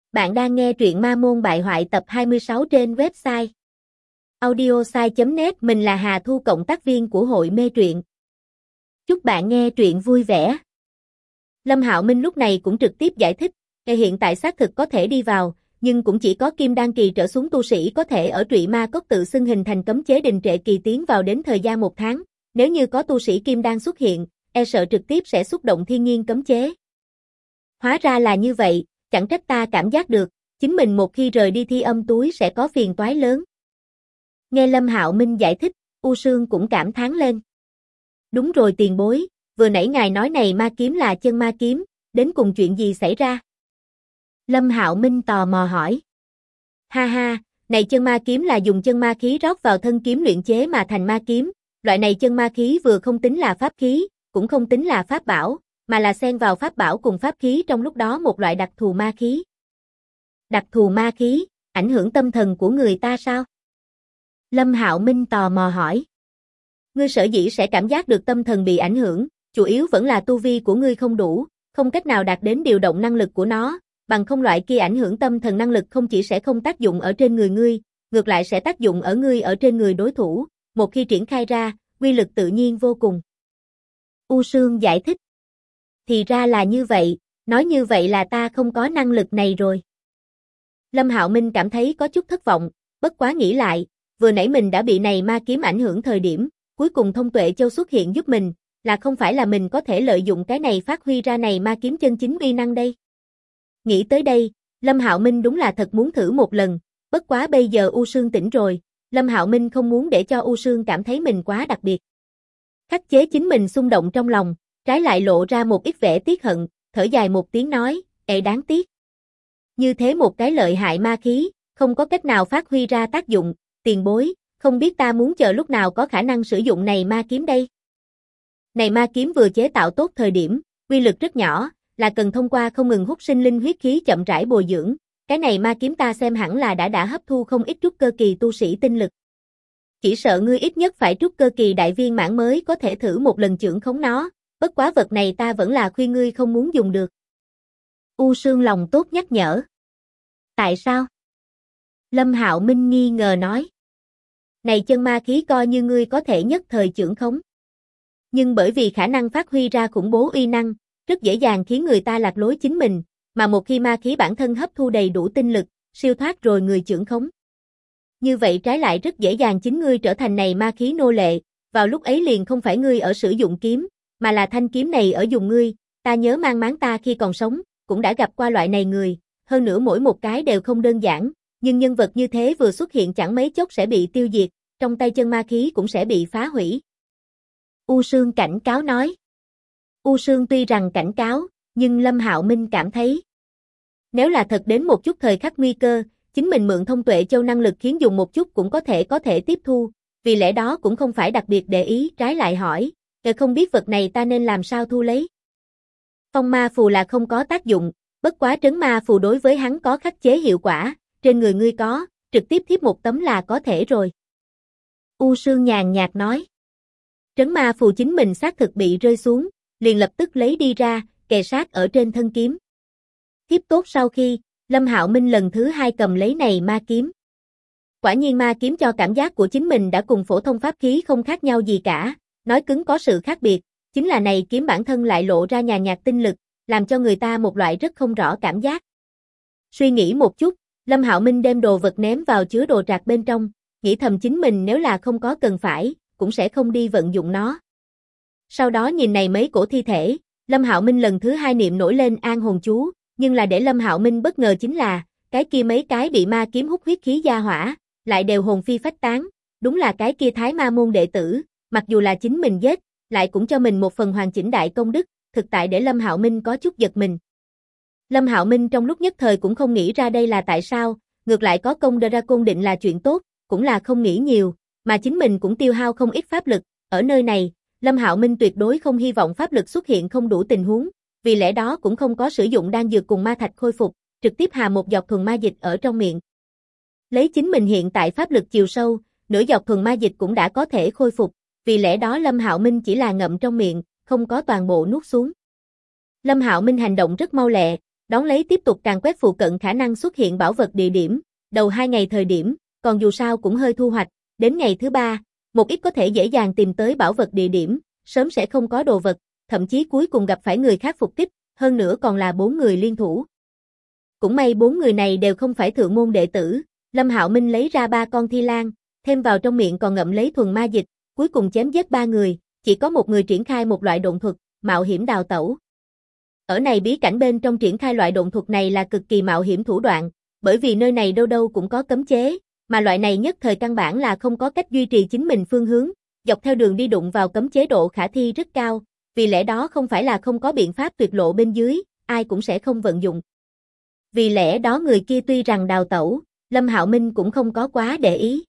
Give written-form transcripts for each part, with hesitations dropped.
Bạn đang nghe truyện Ma Môn Bại Hoại tập 26 trên website audiosai.net. Mình là Hà Thu, cộng tác viên của hội mê truyện. Chúc bạn nghe truyện vui vẻ. Lâm Hạo Minh lúc này cũng trực tiếp giải thích, hiện tại xác thực có thể đi vào, nhưng cũng chỉ có kim đan kỳ trở xuống tu sĩ có thể ở Trụy Ma Cốc tự xưng hình thành cấm chế đình trệ kỳ tiến vào đến thời gian 1 tháng, nếu như có tu sĩ kim đan xuất hiện, e sợ trực tiếp sẽ xúc động thiên nhiên cấm chế. Hóa ra là như vậy, chẳng trách ta cảm giác được, chính mình một khi rời đi Thi Âm túi sẽ có phiền toái lớn. Nghe Lâm Hạo Minh giải thích, U Sương cũng cảm thán lên. Đúng rồi tiền bối, vừa nãy ngài nói này ma kiếm là chân ma kiếm, đến cùng chuyện gì xảy ra? Lâm Hạo Minh tò mò hỏi. Ha ha, này chân ma kiếm là dùng chân ma khí rót vào thân kiếm luyện chế mà thành ma kiếm, loại này chân ma khí vừa không tính là pháp khí, cũng không tính là pháp bảo, mà là xen vào pháp bảo cùng pháp khí trong lúc đó một loại đặc thù ma khí. Đặc thù ma khí, ảnh hưởng tâm thần của người ta sao? Lâm Hạo Minh tò mò hỏi. Ngươi sở dĩ sẽ cảm giác được tâm thần bị ảnh hưởng, chủ yếu vẫn là tu vi của ngươi không đủ, không cách nào đạt đến điều động năng lực của nó, bằng không loại kia ảnh hưởng tâm thần năng lực không chỉ sẽ không tác dụng ở trên người ngươi, ngược lại sẽ tác dụng ở ngươi ở trên người đối thủ, một khi triển khai ra, uy lực tự nhiên vô cùng. U Sương giải thích. Thì ra là như vậy, nói như vậy là ta không có năng lực này rồi. Lâm Hạo Minh cảm thấy có chút thất vọng, bất quá nghĩ lại, vừa nãy mình đã bị này ma kiếm ảnh hưởng thời điểm, cuối cùng Thông Tuệ Châu xuất hiện giúp mình, là không phải là mình có thể lợi dụng cái này phát huy ra này ma kiếm chân chính uy năng đây. Nghĩ tới đây, Lâm Hạo Minh đúng là thật muốn thử một lần, bất quá bây giờ U Sương tỉnh rồi, Lâm Hạo Minh không muốn để cho U Sương cảm thấy mình quá đặc biệt. Khắc chế chính mình xung động trong lòng, trái lại lộ ra một ít vẻ tiếc hận, thở dài một tiếng nói, đáng tiếc. Như thế một cái lợi hại ma khí, không có cách nào phát huy ra tác dụng, tiền bối, không biết ta muốn chờ lúc nào có khả năng sử dụng này ma kiếm đây. Này ma kiếm vừa chế tạo tốt thời điểm, uy lực rất nhỏ, là cần thông qua không ngừng hút sinh linh huyết khí chậm rãi bồi dưỡng, cái này ma kiếm ta xem hẳn là đã hấp thu không ít trúc cơ kỳ tu sĩ tinh lực. Chỉ sợ ngươi ít nhất phải trúc cơ kỳ đại viên mãn mới có thể thử một lần chưởng khống nó, bất quá vật này ta vẫn là khuyên ngươi không muốn dùng được. U Sương lòng tốt nhắc nhở. Tại sao? Lâm Hạo Minh nghi ngờ nói. Này chân ma khí coi như ngươi có thể nhất thời chưởng khống. Nhưng bởi vì khả năng phát huy ra khủng bố uy năng, rất dễ dàng khiến người ta lạc lối chính mình, mà một khi ma khí bản thân hấp thu đầy đủ tinh lực, siêu thoát rồi người chưởng khống. Như vậy trái lại rất dễ dàng chính ngươi trở thành này ma khí nô lệ, vào lúc ấy liền không phải ngươi ở sử dụng kiếm, mà là thanh kiếm này ở dùng ngươi, ta nhớ mang máng ta khi còn sống, cũng đã gặp qua loại này người, hơn nữa mỗi một cái đều không đơn giản, nhưng nhân vật như thế vừa xuất hiện chẳng mấy chốc sẽ bị tiêu diệt, trong tay chân ma khí cũng sẽ bị phá hủy. U Sương cảnh cáo nói. U Sương tuy rằng cảnh cáo, nhưng Lâm Hạo Minh cảm thấy, nếu là thật đến một chút thời khắc nguy cơ, chính mình mượn Thông Tuệ Châu năng lực khiến dùng một chút cũng có thể tiếp thu, vì lẽ đó cũng không phải đặc biệt để ý, trái lại hỏi, không biết vật này ta nên làm sao thu lấy. Phong ma phù là không có tác dụng, bất quá trấn ma phù đối với hắn có khắc chế hiệu quả, trên người ngươi có, trực tiếp thiếp một tấm là có thể rồi. U Sương nhàn nhạt nói. Trấn ma phù chính mình xác thực bị rơi xuống, liền lập tức lấy đi ra, kề sát ở trên thân kiếm. Thiếp tốt sau khi, Lâm Hạo Minh lần thứ 2 cầm lấy này ma kiếm. Quả nhiên ma kiếm cho cảm giác của chính mình đã cùng phổ thông pháp khí không khác nhau gì cả, nói cứng có sự khác biệt, chính là này kiếm bản thân lại lộ ra nhàn nhạt tinh lực, làm cho người ta một loại rất không rõ cảm giác. Suy nghĩ một chút, Lâm Hạo Minh đem đồ vật ném vào chứa đồ trạc bên trong, nghĩ thầm chính mình nếu là không có cần phải, cũng sẽ không đi vận dụng nó. Sau đó nhìn này mấy cổ thi thể, Lâm Hạo Minh lần thứ 2 niệm nổi lên an hồn chú, nhưng là để Lâm Hạo Minh bất ngờ chính là, cái kia mấy cái bị ma kiếm hút huyết khí gia hỏa, lại đều hồn phi phách tán, đúng là cái kia Thái Ma môn đệ tử, mặc dù là chính mình giết, lại cũng cho mình một phần hoàn chỉnh đại công đức, thực tại để Lâm Hạo Minh có chút giật mình. Lâm Hạo Minh trong lúc nhất thời cũng không nghĩ ra đây là tại sao, ngược lại có công Dragon định là chuyện tốt, cũng là không nghĩ nhiều, mà chính mình cũng tiêu hao không ít pháp lực, ở nơi này, Lâm Hạo Minh tuyệt đối không hy vọng pháp lực xuất hiện không đủ tình huống, vì lẽ đó cũng không có sử dụng đan dược cùng ma thạch khôi phục, trực tiếp hà một giọt thuần ma dịch ở trong miệng. Lấy chính mình hiện tại pháp lực chiều sâu, nửa giọt thuần ma dịch cũng đã có thể khôi phục, vì lẽ đó Lâm Hạo Minh chỉ là ngậm trong miệng, không có toàn bộ nuốt xuống. Lâm Hạo Minh hành động rất mau lẹ, đón lấy tiếp tục càn quét phụ cận khả năng xuất hiện bảo vật địa điểm, đầu 2 ngày thời điểm, còn dù sao cũng hơi thu hoạch, đến ngày thứ 3, một ít có thể dễ dàng tìm tới bảo vật địa điểm, sớm sẽ không có đồ vật, thậm chí cuối cùng gặp phải người khác phục kích, hơn nữa còn là 4 người liên thủ. Cũng may 4 người này đều không phải thượng môn đệ tử, Lâm Hạo Minh lấy ra 3 con thi lang, thêm vào trong miệng còn ngậm lấy thuần ma dịch, cuối cùng chém giết 3 người, chỉ có một người triển khai một loại độn thuật, mạo hiểm đào tẩu. Ở này bí cảnh bên trong triển khai loại độn thuật này là cực kỳ mạo hiểm thủ đoạn, bởi vì nơi này đâu đâu cũng có cấm chế, mà loại này nhất thời căn bản là không có cách duy trì chính mình phương hướng, dọc theo đường đi đụng vào cấm chế độ khả thi rất cao, vì lẽ đó không phải là không có biện pháp tuyệt lộ bên dưới, ai cũng sẽ không vận dụng. Vì lẽ đó người kia tuy rằng đào tẩu, Lâm Hạo Minh cũng không có quá để ý.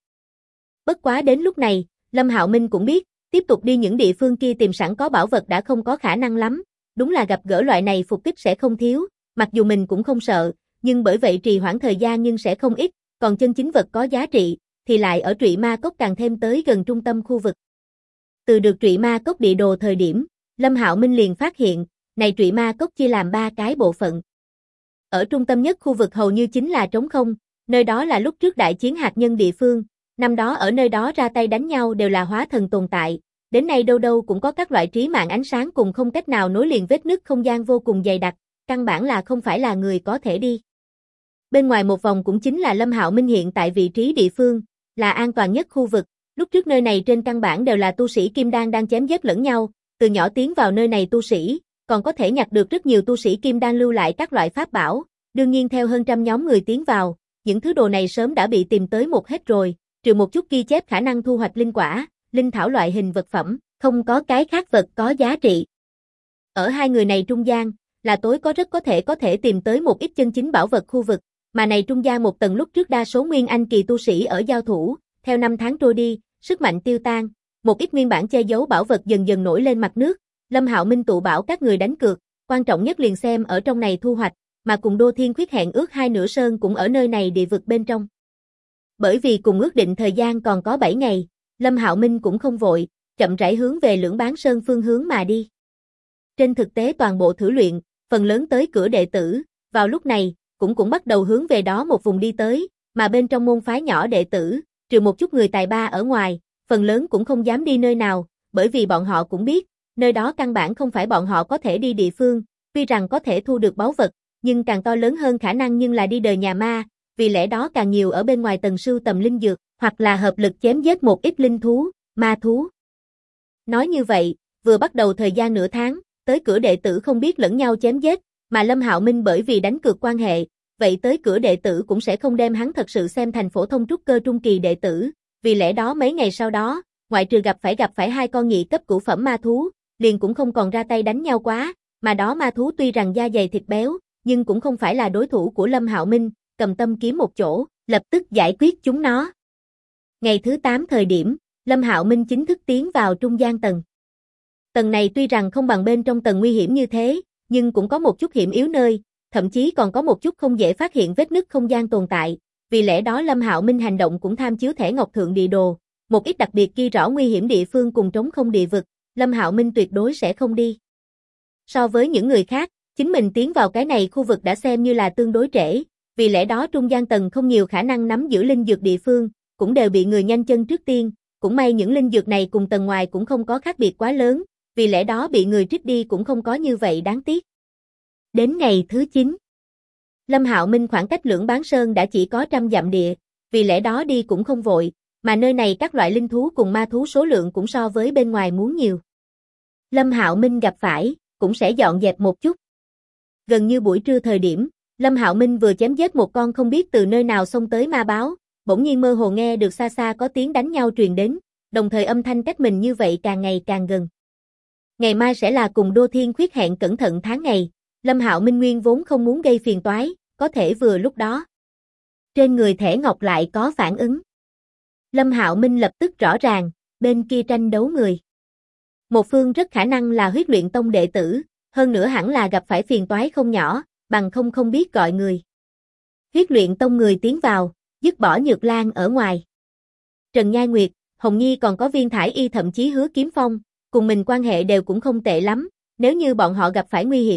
Bất quá đến lúc này, Lâm Hạo Minh cũng biết, tiếp tục đi những địa phương kia tìm sẵn có bảo vật đã không có khả năng lắm, đúng là gặp gỡ loại này phục kích sẽ không thiếu, mặc dù mình cũng không sợ, nhưng bởi vậy trì hoãn thời gian nhưng sẽ không ít, còn chân chính vật có giá trị, thì lại ở Trụy Ma Cốc càng thêm tới gần trung tâm khu vực. Từ được Trụy Ma Cốc địa đồ thời điểm, Lâm Hạo Minh liền phát hiện, này Trụy Ma Cốc chia làm 3 cái bộ phận. Ở trung tâm nhất khu vực hầu như chính là trống không, nơi đó là lúc trước đại chiến hạt nhân địa phương, năm đó ở nơi đó ra tay đánh nhau đều là hóa thần tồn tại, đến nay đâu đâu cũng có các loại trí mạng ánh sáng cùng không cách nào nối liền vết nứt không gian vô cùng dày đặc, căn bản là không phải là người có thể đi. Bên ngoài một vòng cũng chính là Lâm Hạo Minh hiện tại vị trí địa phương, là an toàn nhất khu vực, lúc trước nơi này trên căn bản đều là tu sĩ kim đan đang chém giết lẫn nhau, từ nhỏ tiến vào nơi này tu sĩ, còn có thể nhặt được rất nhiều tu sĩ kim đan lưu lại các loại pháp bảo, đương nhiên theo hơn trăm nhóm người tiến vào, những thứ đồ này sớm đã bị tìm tới một hết rồi, trừ một chút ghi chép khả năng thu hoạch linh quả, linh thảo loại hình vật phẩm, không có cái khác vật có giá trị. Ở hai người này trung gian, là tối rất có thể tìm tới một ít chân chính bảo vật khu vực, mà này trung gian một tầng lúc trước đa số nguyên anh kỳ tu sĩ ở giao thủ, theo năm tháng trôi đi, sức mạnh tiêu tan, một ít nguyên bản che giấu bảo vật dần dần nổi lên mặt nước, Lâm Hạo Minh tụ bảo các người đánh cược, quan trọng nhất liền xem ở trong này thu hoạch, mà cùng Đô Thiên Khuyết hẹn ước 2 nửa sơn cũng ở nơi này địa vực bên trong. Bởi vì cùng ước định thời gian còn có 7 ngày, Lâm Hạo Minh cũng không vội, chậm rãi hướng về Lưỡng Bán Sơn phương hướng mà đi. Trên thực tế toàn bộ thử luyện, phần lớn tới cửa đệ tử, vào lúc này, cũng bắt đầu hướng về đó một vùng đi tới, mà bên trong môn phái nhỏ đệ tử, trừ một chút người tài ba ở ngoài, phần lớn cũng không dám đi nơi nào, bởi vì bọn họ cũng biết, nơi đó căn bản không phải bọn họ có thể đi địa phương, tuy rằng có thể thu được báu vật, nhưng càng to lớn hơn khả năng nhưng là đi đời nhà ma, vì lẽ đó càng nhiều ở bên ngoài tầng sưu tầm linh dược, hoặc là hợp lực chém giết một ít linh thú, ma thú. Nói như vậy, vừa bắt đầu thời gian nửa tháng, tới cửa đệ tử không biết lẫn nhau chém giết, mà Lâm Hạo Minh bởi vì đánh cược quan hệ, vậy tới cửa đệ tử cũng sẽ không đem hắn thật sự xem thành phổ thông trúc cơ trung kỳ đệ tử, vì lẽ đó mấy ngày sau đó, ngoại trừ gặp phải 2 con nhị cấp cửu phẩm ma thú, liền cũng không còn ra tay đánh nhau quá, mà đó ma thú tuy rằng da dày thịt béo, nhưng cũng không phải là đối thủ của Lâm Hạo Minh, cầm tâm kiếm một chỗ, lập tức giải quyết chúng nó. Ngày thứ 8 thời điểm, Lâm Hạo Minh chính thức tiến vào trung gian tầng. Tầng này tuy rằng không bằng bên trong tầng nguy hiểm như thế, nhưng cũng có một chút hiểm yếu nơi, thậm chí còn có một chút không dễ phát hiện vết nứt không gian tồn tại, vì lẽ đó Lâm Hạo Minh hành động cũng tham chiếu thẻ ngọc thượng địa đồ, một ít đặc biệt ghi rõ nguy hiểm địa phương cùng trống không địa vực, Lâm Hạo Minh tuyệt đối sẽ không đi. So với những người khác, chính mình tiến vào cái này khu vực đã xem như là tương đối trễ, vì lẽ đó trung gian tầng không nhiều khả năng nắm giữ linh dược địa phương, cũng đều bị người nhanh chân trước tiên, cũng may những linh dược này cùng tầng ngoài cũng không có khác biệt quá lớn, vì lẽ đó bị người trích đi cũng không có như vậy đáng tiếc. Đến ngày thứ 9, Lâm Hạo Minh khoảng cách Lưỡng Bán Sơn đã chỉ có 100 dặm địa, vì lẽ đó đi cũng không vội, mà nơi này các loại linh thú cùng ma thú số lượng cũng so với bên ngoài muốn nhiều. Lâm Hạo Minh gặp phải, cũng sẽ dọn dẹp một chút. Gần như buổi trưa thời điểm, Lâm Hạo Minh vừa chém giết một con không biết từ nơi nào xông tới ma báo, bỗng nhiên mơ hồ nghe được xa xa có tiếng đánh nhau truyền đến, đồng thời âm thanh cách mình như vậy càng ngày càng gần. Ngày mai sẽ là cùng Đô Thiên Khuyết hẹn cẩn thận tháng ngày, Lâm Hạo Minh nguyên vốn không muốn gây phiền toái, có thể vừa lúc đó. Trên người thẻ ngọc lại có phản ứng. Lâm Hạo Minh lập tức rõ ràng, bên kia tranh đấu người. Một phương rất khả năng là Huyết Luyện Tông đệ tử, hơn nữa hẳn là gặp phải phiền toái không nhỏ, bằng không biết gọi người. Huyết Luyện Tông người tiến vào, dứt bỏ Nhược Lan ở ngoài. Trần Nhai Nguyệt, Hồng Nhi còn có Viên Thải Y thậm chí Hứa Kiếm Phong, cùng mình quan hệ đều cũng không tệ lắm, nếu như bọn họ gặp phải nguy hiểm,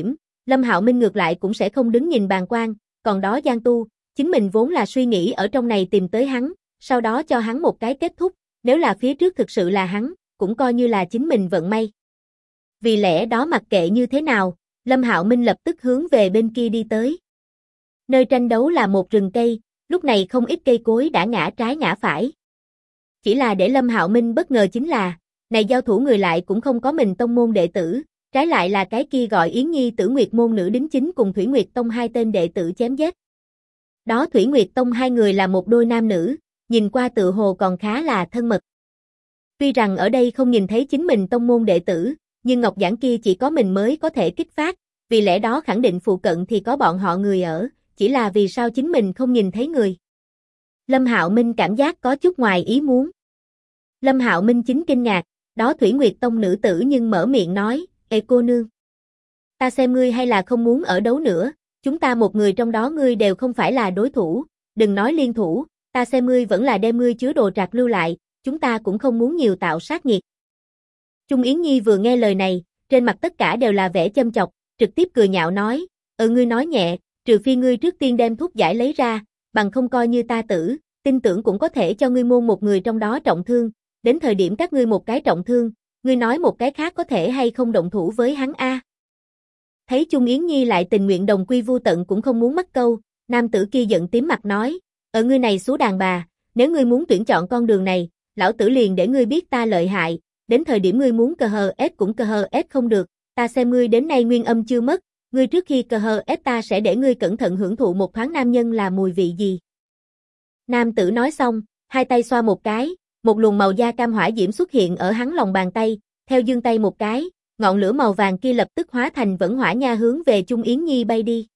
Lâm Hạo Minh ngược lại cũng sẽ không đứng nhìn bàng quan, còn đó Giang Tu, chính mình vốn là suy nghĩ ở trong này tìm tới hắn, sau đó cho hắn một cái kết thúc, nếu là phía trước thực sự là hắn, cũng coi như là chính mình vận may. Vì lẽ đó mặc kệ như thế nào, Lâm Hạo Minh lập tức hướng về bên kia đi tới. Nơi tranh đấu là một rừng cây, lúc này không ít cây cối đã ngã trái ngã phải. Chỉ là để Lâm Hạo Minh bất ngờ chính là, này giao thủ người lại cũng không có mình tông môn đệ tử, trái lại là cái kia gọi Yến Nhi Tử Nguyệt môn nữ đính chính cùng Thủy Nguyệt Tông hai tên đệ tử chém giết. Đó Thủy Nguyệt Tông hai người là một đôi nam nữ, nhìn qua tự hồ còn khá là thân mật. Tuy rằng ở đây không nhìn thấy chính mình tông môn đệ tử, nhưng ngọc giản kia chỉ có mình mới có thể kích phát, vì lẽ đó khẳng định phụ cận thì có bọn họ người ở, chỉ là vì sao chính mình không nhìn thấy người. Lâm Hạo Minh cảm giác có chút ngoài ý muốn. Lâm Hạo Minh chính kinh ngạc, đó Thủy Nguyệt Tông nữ tử nhưng mở miệng nói, "Ê cô nương, ta xem ngươi hay là không muốn ở đấu nữa, chúng ta một người trong đó ngươi đều không phải là đối thủ, đừng nói liên thủ, ta xem ngươi vẫn là đem ngươi chứa đồ trạc lưu lại, chúng ta cũng không muốn nhiều tạo sát nghiệt." Trung Yến Nhi vừa nghe lời này, trên mặt tất cả đều là vẻ châm chọc, trực tiếp cười nhạo nói, ngươi nói nhẹ, trừ phi ngươi trước tiên đem thuốc giải lấy ra, bằng không coi như ta tử, tin tưởng cũng có thể cho ngươi môn một người trong đó trọng thương, đến thời điểm các ngươi một cái trọng thương, ngươi nói một cái khác có thể hay không động thủ với hắn a?" Thấy Trung Yến Nhi lại tình nguyện đồng quy vu tận cũng không muốn mắc câu, nam tử kia giận tím mặt nói, ngươi này số đàn bà, nếu ngươi muốn tuyển chọn con đường này, lão tử liền để ngươi biết ta lợi hại, đến thời điểm ngươi muốn cờ hờ ép cũng cờ hờ ép không được, ta xem ngươi đến nay nguyên âm chưa mất, ngươi trước khi cờ hờ ép ta sẽ để ngươi cẩn thận hưởng thụ một thoáng nam nhân là mùi vị gì. Nam tử nói xong, hai tay xoa một cái, một luồng màu da cam hỏa diễm xuất hiện ở hắn lòng bàn tay, theo giương tay một cái, ngọn lửa màu vàng kia lập tức hóa thành vẫn hỏa nha hướng về Trung Yến Nhi bay đi.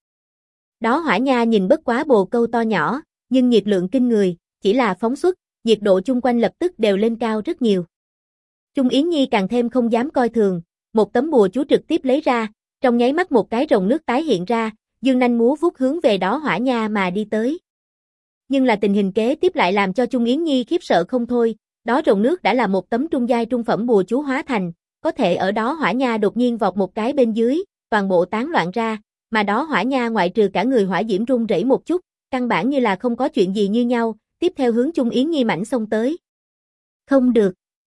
Đó hỏa nha nhìn bất quá bồ câu to nhỏ, nhưng nhiệt lượng kinh người, chỉ là phóng xuất, nhiệt độ chung quanh lập tức đều lên cao rất nhiều. Trung Yến Nhi càng thêm không dám coi thường, một tấm bùa chú trực tiếp lấy ra, trong nháy mắt một cái rồng nước tái hiện ra, dương nanh múa vuốt hướng về đó hỏa nha mà đi tới. Nhưng là tình hình kế tiếp lại làm cho Trung Yến Nhi khiếp sợ không thôi, đó rồng nước đã là một tấm trung giai trung phẩm bùa chú hóa thành, có thể ở đó hỏa nha đột nhiên vọt một cái bên dưới, toàn bộ tán loạn ra, mà đó hỏa nha ngoại trừ cả người hỏa diễm rung rẩy một chút, căn bản như là không có chuyện gì như nhau, tiếp theo hướng Trung Yến Nhi mãnh xông tới. Không được.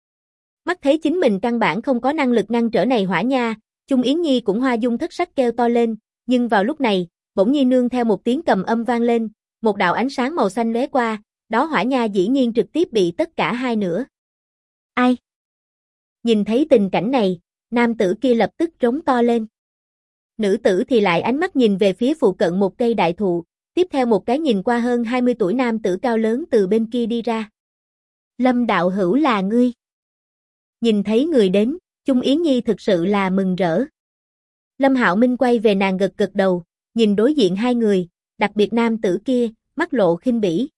Mắt thấy chính mình căn bản không có năng lực ngăn trở này hỏa nha, Trung Yến Nhi cũng hoa dung thất sắc kêu to lên, nhưng vào lúc này, bỗng nhiên nương theo một tiếng cầm âm vang lên, một đạo ánh sáng màu xanh lóe qua, đó hỏa nha dĩ nhiên trực tiếp bị tất cả hai nửa. Ai? Nhìn thấy tình cảnh này, nam tử kia lập tức rống to lên. Nữ tử thì lại ánh mắt nhìn về phía phụ cận một cây đại thụ, tiếp theo một cái nhìn qua hơn 20 tuổi nam tử cao lớn từ bên kia đi ra. Lâm đạo hữu là ngươi. Nhìn thấy người đến, Trung Yến Nhi thực sự là mừng rỡ. Lâm Hạo Minh quay về nàng gật gật đầu, nhìn đối diện hai người, đặc biệt nam tử kia, mắt lộ khinh bỉ.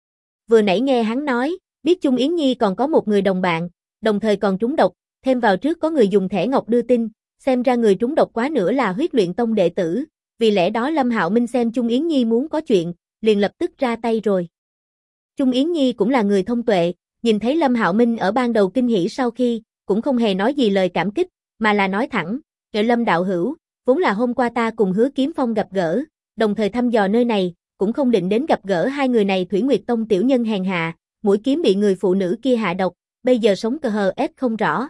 Vừa nãy nghe hắn nói, biết Trung Yến Nhi còn có một người đồng bạn, đồng thời còn trúng độc, thêm vào trước có người dùng thẻ ngọc đưa tin, xem ra người trúng độc quá nữa là Huyết Luyện Tông đệ tử, vì lẽ đó Lâm Hạo Minh xem Trung Yến Nhi muốn có chuyện, liền lập tức ra tay rồi. Trung Yến Nhi cũng là người thông tuệ, nhìn thấy Lâm Hạo Minh ở ban đầu kinh hỉ sau khi, cũng không hề nói gì lời cảm kích, mà là nói thẳng, "Kệ Lâm đạo hữu, vốn là hôm qua ta cùng Hứa Kiếm Phong gặp gỡ, đồng thời thăm dò nơi này, cũng không định đến gặp gỡ hai người này Thủy Nguyệt Tông tiểu nhân hèn hạ, mũi kiếm bị người phụ nữ kia hạ độc, bây giờ sống cờ hờ ép không rõ."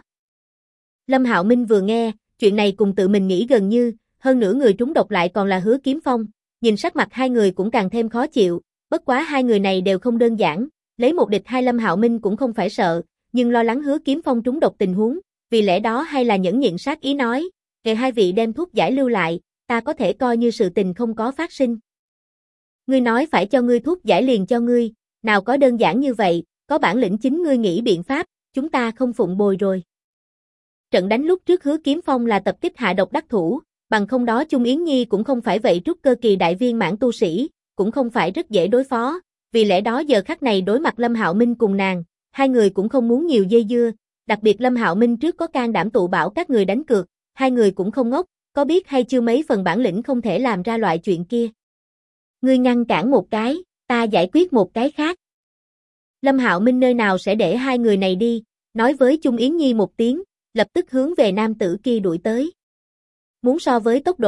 Lâm Hạo Minh vừa nghe, chuyện này cùng tự mình nghĩ gần như, hơn nữa người trúng độc lại còn là Hứa Kiếm Phong, nhìn sắc mặt hai người cũng càng thêm khó chịu, bất quá hai người này đều không đơn giản, lấy một địch hai Lâm Hạo Minh cũng không phải sợ, nhưng lo lắng Hứa Kiếm Phong trúng độc tình huống, vì lẽ đó hay là nhẫn nhịn sát ý nói, "Kệ hai vị đem thuốc giải lưu lại, ta có thể coi như sự tình không có phát sinh." "Ngươi nói phải cho ngươi thuốc giải liền cho ngươi, nào có đơn giản như vậy, có bản lĩnh chính ngươi nghĩ biện pháp, chúng ta không phụng bồi rồi." Trận đánh lúc trước Hứa Kiếm Phong là tập kích hạ độc đắc thủ, bằng không đó Trung Yến Nhi cũng không phải vậy trúc cơ kỳ đại viên mãn tu sĩ, cũng không phải rất dễ đối phó, vì lẽ đó giờ khắc này đối mặt Lâm Hạo Minh cùng nàng, hai người cũng không muốn nhiều dây dưa, đặc biệt Lâm Hạo Minh trước có can đảm tụ bảo các người đánh cược, hai người cũng không ngốc, có biết hay chưa mấy phần bản lĩnh không thể làm ra loại chuyện kia. "Ngươi ngăn cản một cái, ta giải quyết một cái khác." Lâm Hạo Minh nơi nào sẽ để hai người này đi, nói với Trung Yến Nhi một tiếng, lập tức hướng về nam tử kia đuổi tới. Muốn so với tốc độ,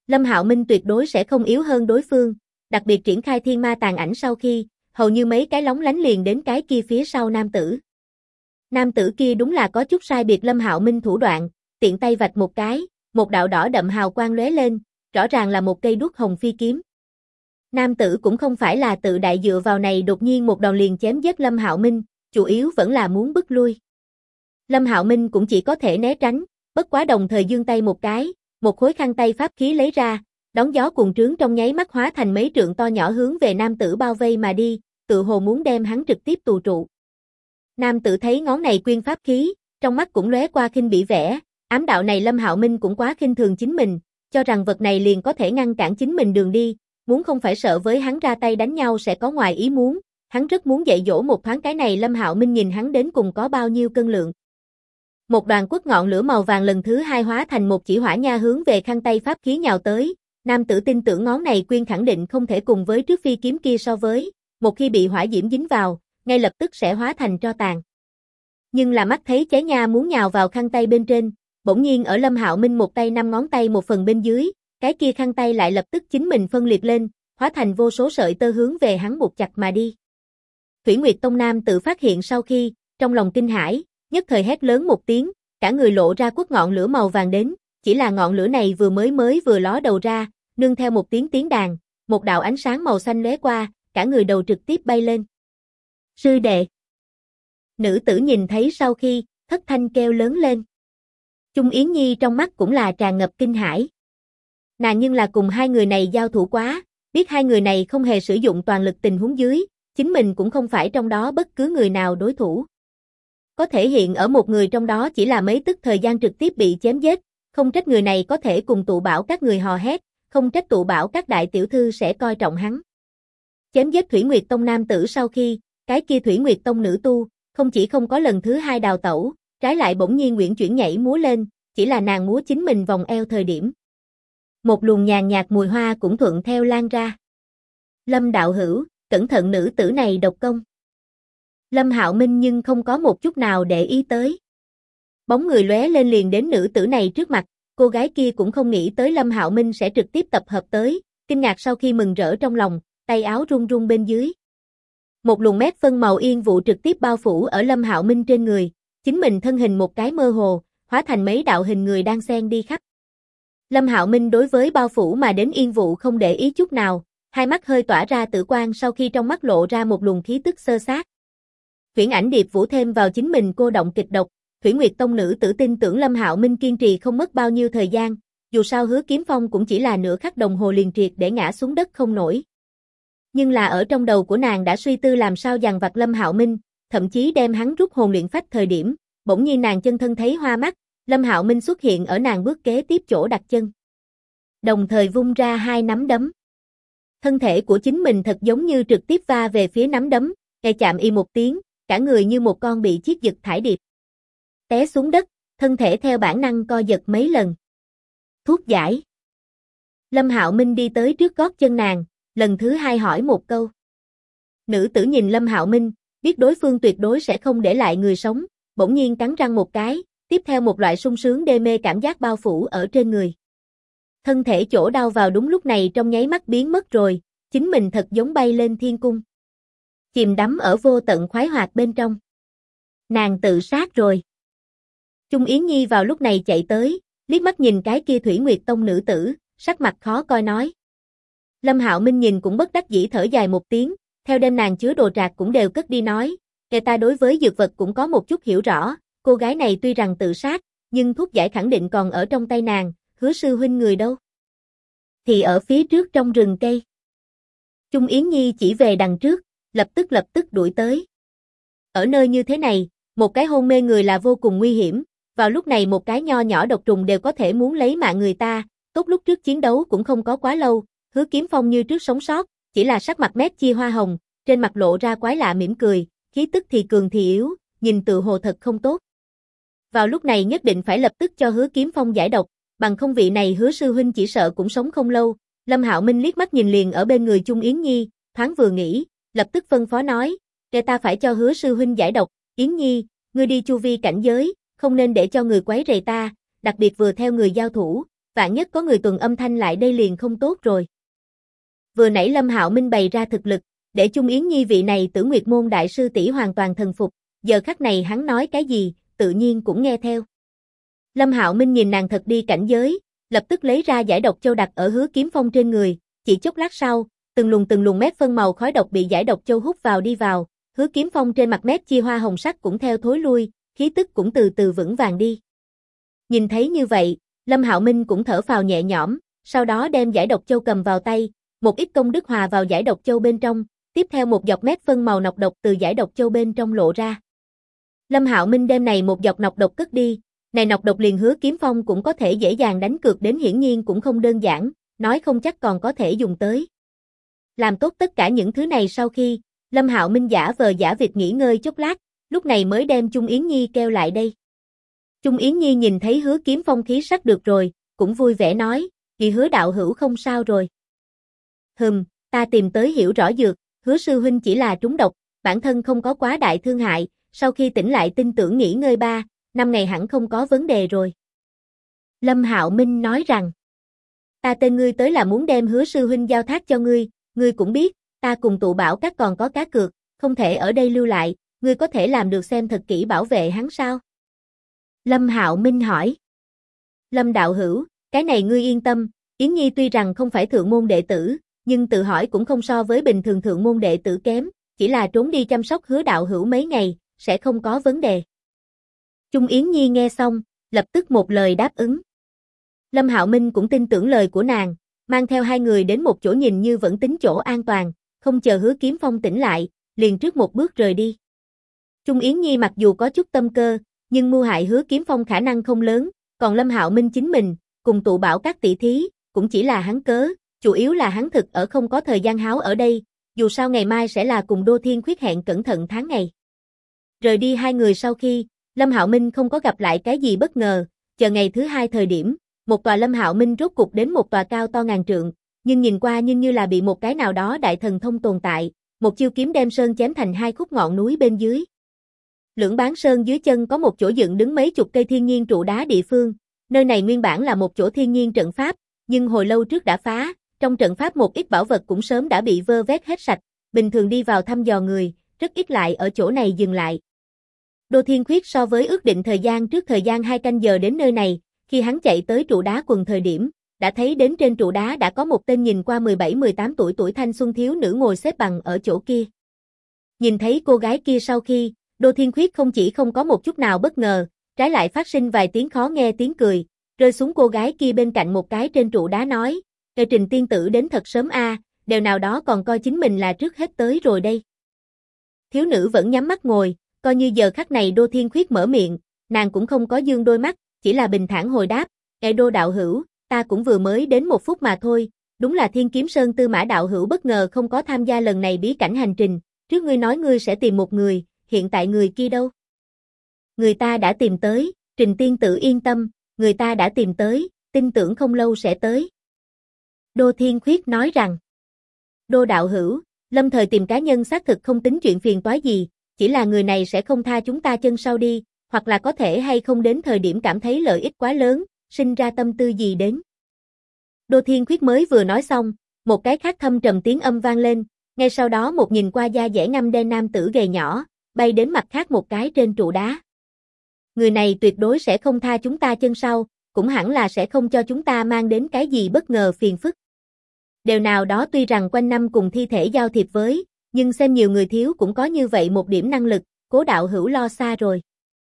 Lâm Hạo Minh tuyệt đối sẽ không yếu hơn đối phương, đặc biệt triển khai thiên ma tàn ảnh sau khi, hầu như mấy cái lóng lánh liền đến cái kia phía sau nam tử. Nam tử kia đúng là có chút sai biệt Lâm Hạo Minh thủ đoạn, tiện tay vạch một cái, một đạo đỏ đậm hào quang lóe lên, rõ ràng là một cây đuốc hồng phi kiếm. Nam tử cũng không phải là tự đại dựa vào này đột nhiên một đòn liền chém giết Lâm Hạo Minh, chủ yếu vẫn là muốn bức lui. Lâm Hạo Minh cũng chỉ có thể né tránh, bất quá đồng thời giương tay một cái, một khối khăn tay pháp khí lấy ra, đón gió cuồn trướng trong nháy mắt hóa thành mấy trượng to nhỏ hướng về nam tử bao vây mà đi, tự hồ muốn đem hắn trực tiếp tù trụ. Nam tử thấy ngón này quyên pháp khí, trong mắt cũng lóe qua khinh bỉ vẻ, ám đạo này Lâm Hạo Minh cũng quá khinh thường chính mình, cho rằng vật này liền có thể ngăn cản chính mình đường đi, muốn không phải sợ với hắn ra tay đánh nhau sẽ có ngoài ý muốn, hắn rất muốn dạy dỗ một thoáng cái này Lâm Hạo Minh nhìn hắn đến cùng có bao nhiêu cân lượng. Một đoàn quất ngọn lửa màu vàng lần thứ hai hóa thành một chỉ hỏa nha hướng về khăn tay pháp khí nhào tới, nam tử tin tưởng ngón này quyên khẳng định không thể cùng với trước phi kiếm kia so với, một khi bị hỏa diễm dính vào, ngay lập tức sẽ hóa thành tro tàn. Nhưng là mắt thấy cháy nha muốn nhào vào khăn tay bên trên, bỗng nhiên ở Lâm Hạo Minh một tay 5 ngón tay một phần bên dưới, cái kia khăn tay lại lập tức chính mình phân liệt lên, hóa thành vô số sợi tơ hướng về hắn buộc chặt mà đi. Thủy Nguyệt Tông nam tự phát hiện sau khi, trong lòng kinh hãi, nhất thời hét lớn một tiếng, cả người lộ ra quất ngọn lửa màu vàng đến, chỉ là ngọn lửa này mới vừa ló đầu ra, nương theo một tiếng đàn, một đạo ánh sáng màu xanh lóe qua, cả người đầu trực tiếp bay lên. Sư đệ. Nữ tử nhìn thấy sau khi, thất thanh kêu lớn lên. Chung Yến Nhi trong mắt cũng là tràn ngập kinh hãi. Nàng nhưng là cùng hai người này giao thủ quá, biết hai người này không hề sử dụng toàn lực tình huống dưới, chính mình cũng không phải trong đó bất cứ người nào đối thủ. Có thể hiện ở một người trong đó chỉ là mấy tức thời gian trực tiếp bị chém giết, không trách người này có thể cùng tụ bảo các người hò hét, không trách tụ bảo các đại tiểu thư sẽ coi trọng hắn. Chém giết Thủy Nguyệt Tông nam tử sau khi, cái kia Thủy Nguyệt Tông nữ tu, không chỉ không có lần thứ hai đào tẩu, trái lại bỗng nhiên uyển chuyển nhảy múa lên, chỉ là nàng múa chính mình vòng eo thời điểm. Một luồng nhàn nhạt mùi hoa cũng thuận theo lan ra. Lâm đạo hữu, cẩn thận nữ tử này độc công. Lâm Hạo Minh nhưng không có một chút nào để ý tới. Bóng người lóe lên liền đến nữ tử này trước mặt, cô gái kia cũng không nghĩ tới Lâm Hạo Minh sẽ trực tiếp tập hợp tới, kinh ngạc sau khi mừng rỡ trong lòng, tay áo run run bên dưới. Một luồng mét phân màu yên vụ trực tiếp bao phủ ở Lâm Hạo Minh trên người, chính mình thân hình một cái mơ hồ, hóa thành mấy đạo hình người đang xen đi khắp. Lâm Hạo Minh đối với bao phủ mà đến yên vụ không để ý chút nào, hai mắt hơi tỏa ra tử quang sau khi trong mắt lộ ra một luồng khí tức xơ xác. Huyễn ảnh điệp vũ thêm vào chính mình cô động kịch độc, Thủy Nguyệt Tông nữ tử tin tưởng Lâm Hạo Minh kiên trì không mất bao nhiêu thời gian, dù sao Hứa Kiếm Phong cũng chỉ là nửa khắc đồng hồ liền triệt để ngã xuống đất không nổi. Nhưng là ở trong đầu của nàng đã suy tư làm sao dằn vặt Lâm Hạo Minh, thậm chí đem hắn rút hồn luyện phách thời điểm, bỗng nhiên nàng chân thân thấy hoa mắt, Lâm Hạo Minh xuất hiện ở nàng bước kế tiếp chỗ đặt chân. Đồng thời vung ra hai nắm đấm. Thân thể của chính mình thật giống như trực tiếp va về phía nắm đấm, nghe chạm y một tiếng, cả người như một con bị chiết giật thải điệp. Té xuống đất, thân thể theo bản năng co giật mấy lần. Thuốc giải. Lâm Hạo Minh đi tới trước gót chân nàng, lần thứ hai hỏi một câu. Nữ tử nhìn Lâm Hạo Minh, biết đối phương tuyệt đối sẽ không để lại người sống, bỗng nhiên cắn răng một cái, tiếp theo một loại sung sướng đê mê cảm giác bao phủ ở trên người. Thân thể chỗ đau vào đúng lúc này trong nháy mắt biến mất rồi, chính mình thật giống bay lên thiên cung. Chìm đắm ở vô tận khoái hoạt bên trong. Nàng tự sát rồi. Chung Yến Nhi vào lúc này chạy tới, liếc mắt nhìn cái kia Thủy Nguyệt Tông nữ tử, sắc mặt khó coi nói. Lâm Hạo Minh nhìn cũng bất đắc dĩ thở dài một tiếng, theo đem nàng chứa đồ trạc cũng đều cất đi nói, kẻ ta đối với dược vật cũng có một chút hiểu rõ, cô gái này tuy rằng tự sát, nhưng thuốc giải khẳng định còn ở trong tay nàng, Hứa sư huynh người đâu? Thì ở phía trước trong rừng cây. Chung Yến Nhi chỉ về đằng trước, lập tức đuổi tới. Ở nơi như thế này, một cái hôn mê người là vô cùng nguy hiểm, vào lúc này một cái nho nhỏ độc trùng đều có thể muốn lấy mạng người ta, tốt lúc trước chiến đấu cũng không có quá lâu, Hứa Kiếm Phong như trước sống sót, chỉ là sắc mặt mét chia hoa hồng, trên mặt lộ ra quái lạ mỉm cười, khí tức thì cường thì yếu, nhìn tự hồ thật không tốt. Vào lúc này nhất định phải lập tức cho Hứa Kiếm Phong giải độc, bằng không vị này Hứa sư huynh chỉ sợ cũng sống không lâu. Lâm Hạo Minh liếc mắt nhìn liền ở bên người Chung Yến Nhi, thoáng vừa nghĩ, lập tức phân phó nói, "Kẻ ta phải cho Hứa sư huynh giải độc, Yến Nhi, ngươi đi chu vi cảnh giới, không nên để cho người quấy rầy ta, đặc biệt vừa theo người giao thủ, vạn nhất có người tuần âm thanh lại đây liền không tốt rồi. Vừa nãy Lâm Hạo Minh bày ra thực lực, để Chung Yến Nhi vị này Tử Nguyệt môn đại sư tỷ hoàn toàn thần phục, giờ khắc này hắn nói cái gì, tự nhiên cũng nghe theo. Lâm Hạo Minh nhìn nàng thật đi cảnh giới, lập tức lấy ra giải độc châu đặt ở Hứa Kiếm Phong trên người, chỉ chốc lát sau, từng luồng mét phân màu khói độc bị giải độc châu hút vào đi vào, Hứa Kiếm Phong trên mặt mét chia hoa hồng sắc cũng theo thối lui, khí tức cũng từ từ vững vàng đi. Nhìn thấy như vậy, Lâm Hạo Minh cũng thở phào nhẹ nhõm, sau đó đem giải độc châu cầm vào tay, một ít công đức hòa vào giải độc châu bên trong, tiếp theo một dọc mét phân màu nọc độc từ giải độc châu bên trong lộ ra. Lâm Hạo Minh đem này một dọc nọc độc cất đi, này nọc độc liền Hứa Kiếm Phong cũng có thể dễ dàng đánh cược đến, hiển nhiên cũng không đơn giản, nói không chắc còn có thể dùng tới. Làm tốt tất cả những thứ này sau khi, Lâm Hạo Minh giả vờ giả vịt nghỉ ngơi chốc lát, lúc này mới đem Chung Yến Nhi kêu lại đây. Chung Yến Nhi nhìn thấy Hứa Kiếm Phong khí sắc được rồi, cũng vui vẻ nói, "Vì Hứa đạo hữu không sao rồi." Ta tìm tới hiểu rõ dược, Hứa sư huynh chỉ là trúng độc, bản thân không có quá đại thương hại, sau khi tỉnh lại tin tưởng nghỉ ngơi 3-5 ngày hẳn không có vấn đề rồi. Lâm Hạo Minh nói rằng, "Ta tên ngươi tới là muốn đem Hứa sư huynh giao thác cho ngươi, ngươi cũng biết, ta cùng tụ bảo các còn có cá cược, không thể ở đây lưu lại, ngươi có thể làm được xem thật kỹ bảo vệ hắn sao?" Lâm Hạo Minh hỏi. "Lâm đạo hữu, cái này ngươi yên tâm, Yến Nhi tuy rằng không phải thượng môn đệ tử, nhưng tự hỏi cũng không so với bình thường thượng môn đệ tử kém, chỉ là trốn đi chăm sóc Hứa đạo hữu mấy ngày, sẽ không có vấn đề." Chung Yến Nhi nghe xong, lập tức một lời đáp ứng. Lâm Hạo Minh cũng tin tưởng lời của nàng, mang theo hai người đến một chỗ nhìn như vẫn tính chỗ an toàn, không chờ Hứa Kiếm Phong tỉnh lại, liền trước một bước rời đi. Chung Yến Nhi mặc dù có chút tâm cơ, nhưng mưu hại Hứa Kiếm Phong khả năng không lớn, còn Lâm Hạo Minh chính mình, cùng tụ bảo các tỷ thí, cũng chỉ là hắn cớ, chủ yếu là hắn thực ở không có thời gian háo ở đây, dù sao ngày mai sẽ là cùng Đô Thiên Khuyết hẹn cẩn thận tháng ngày. Rời đi hai người sau khi, Lâm Hạo Minh không có gặp lại cái gì bất ngờ, chờ ngày thứ hai thời điểm, một tòa Lâm Hạo Minh rốt cục đến một tòa cao to ngàn trượng, nhưng nhìn qua nhưng như là bị một cái nào đó đại thần thông tồn tại, một chiêu kiếm đem sơn chém thành hai khúc ngọn núi bên dưới. Lưỡng Bán Sơn dưới chân có một chỗ dựng đứng mấy chục cây thiên nhiên trụ đá địa phương, nơi này nguyên bản là một chỗ thiên nhiên trận pháp, nhưng hồi lâu trước đã phá, trong trận pháp một ít bảo vật cũng sớm đã bị vơ vét hết sạch, bình thường đi vào thăm dò người, rất ít lại ở chỗ này dừng lại. Đô Thiên Khuyết so với ước định thời gian trước thời gian 2 canh giờ đến nơi này, khi hắn chạy tới trụ đá quần thời điểm, đã thấy đến trên trụ đá đã có một tên nhìn qua 17-18 tuổi thanh xuân thiếu nữ ngồi xếp bằng ở chỗ kia. Nhìn thấy cô gái kia sau khi, Đô Thiên Khuyết không chỉ không có một chút nào bất ngờ, trái lại phát sinh vài tiếng khó nghe tiếng cười, rơi xuống cô gái kia bên cạnh một cái trên trụ đá nói, Trình tiên tử đến thật sớm a, đều nào đó còn coi chính mình là trước hết tới rồi đây." Thiếu nữ vẫn nhắm mắt ngồi, coi như giờ khắc này Đô Thiên Khuyết mở miệng, nàng cũng không có dương đôi mắt, chỉ là bình thản hồi đáp, Đô đạo hữu, ta cũng vừa mới đến 1 phút mà thôi, đúng là Thiên Kiếm Sơn Tư Mã đạo hữu bất ngờ không có tham gia lần này bí cảnh hành trình, trước ngươi nói ngươi sẽ tìm một người, hiện tại người kia đâu?" "Người ta đã tìm tới, Trình tiên tử yên tâm, người ta đã tìm tới, tin tưởng không lâu sẽ tới." Đô Thiên Khuyết nói rằng, "Đô đạo hữu, lâm thời tìm cá nhân xác thực không tính chuyện phiền toái gì, chỉ là người này sẽ không tha chúng ta chân sau đi, hoặc là có thể hay không đến thời điểm cảm thấy lợi ích quá lớn, sinh ra tâm tư gì đến." Đô Thiên Khuyết mới vừa nói xong, một cái khác thâm trầm tiếng âm vang lên, ngay sau đó một nhìn qua da dẻ ngăm đen nam tử gầy nhỏ, bay đến mặt khác một cái trên trụ đá. "Người này tuyệt đối sẽ không tha chúng ta chân sau, cũng hẳn là sẽ không cho chúng ta mang đến cái gì bất ngờ phiền phức. Điều nào đó tuy rằng quanh năm cùng thi thể giao thiệp với, nhưng xem nhiều người thiếu cũng có như vậy một điểm năng lực, Cố đạo hữu lo xa rồi."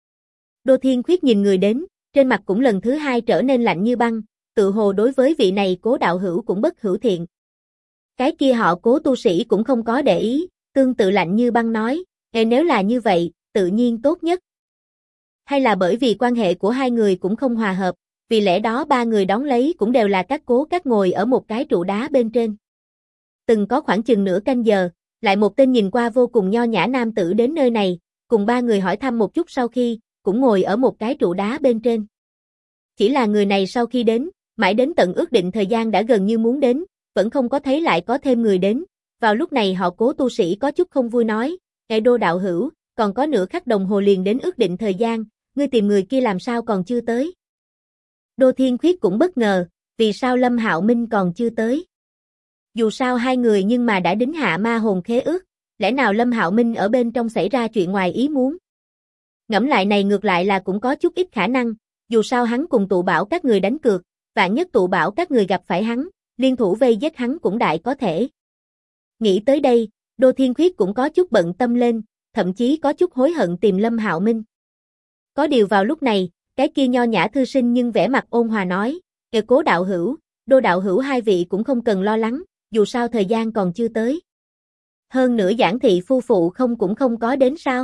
Đô Thiên Khuyết nhìn người đến, trên mặt cũng lần thứ hai trở nên lạnh như băng, tự hồ đối với vị này Cố đạo hữu cũng bất hữu thiện. Cái kia họ Cố tu sĩ cũng không có để ý, tương tự lạnh như băng nói, nếu là như vậy, tự nhiên tốt nhất. Hay là bởi vì quan hệ của hai người cũng không hòa hợp, vì lẽ đó ba người đón lấy cũng đều là các Cố các ngồi ở một cái trụ đá bên trên. Từng có khoảng chừng nửa canh giờ, lại một tên nhìn qua vô cùng nho nhã nam tử đến nơi này, cùng ba người hỏi thăm một chút sau khi, cũng ngồi ở một cái trụ đá bên trên. Chỉ là người này sau khi đến, mãi đến tận ước định thời gian đã gần như muốn đến, vẫn không có thấy lại có thêm người đến. Vào lúc này họ Cố tu sĩ có chút không vui nói, Đô đạo hữu, còn có nửa khắc đồng hồ liền đến ước định thời gian, ngươi tìm người kia làm sao còn chưa tới?" Đô Thiên Khuyết cũng bất ngờ, vì sao Lâm Hạo Minh còn chưa tới? Dù sao hai người nhưng mà đã đính hạ ma hồn khế ước, lẽ nào Lâm Hạo Minh ở bên trong xảy ra chuyện ngoài ý muốn? Ngẫm lại này ngược lại là cũng có chút ít khả năng, dù sao hắn cùng tụ bảo các người đánh cược, vạn nhất tụ bảo các người gặp phải hắn, liên thủ vây giết hắn cũng đại có thể. Nghĩ tới đây, Đô Thiên Khuyết cũng có chút bận tâm lên, thậm chí có chút hối hận tìm Lâm Hạo Minh. Có điều vào lúc này, cái kia nho nhã thư sinh nhưng vẻ mặt ôn hòa nói, Cố đạo hữu, Đô đạo hữu hai vị cũng không cần lo lắng, dù sao thời gian còn chưa tới. Hơn nữa Giản thị phu phụ cũng không có đến sao?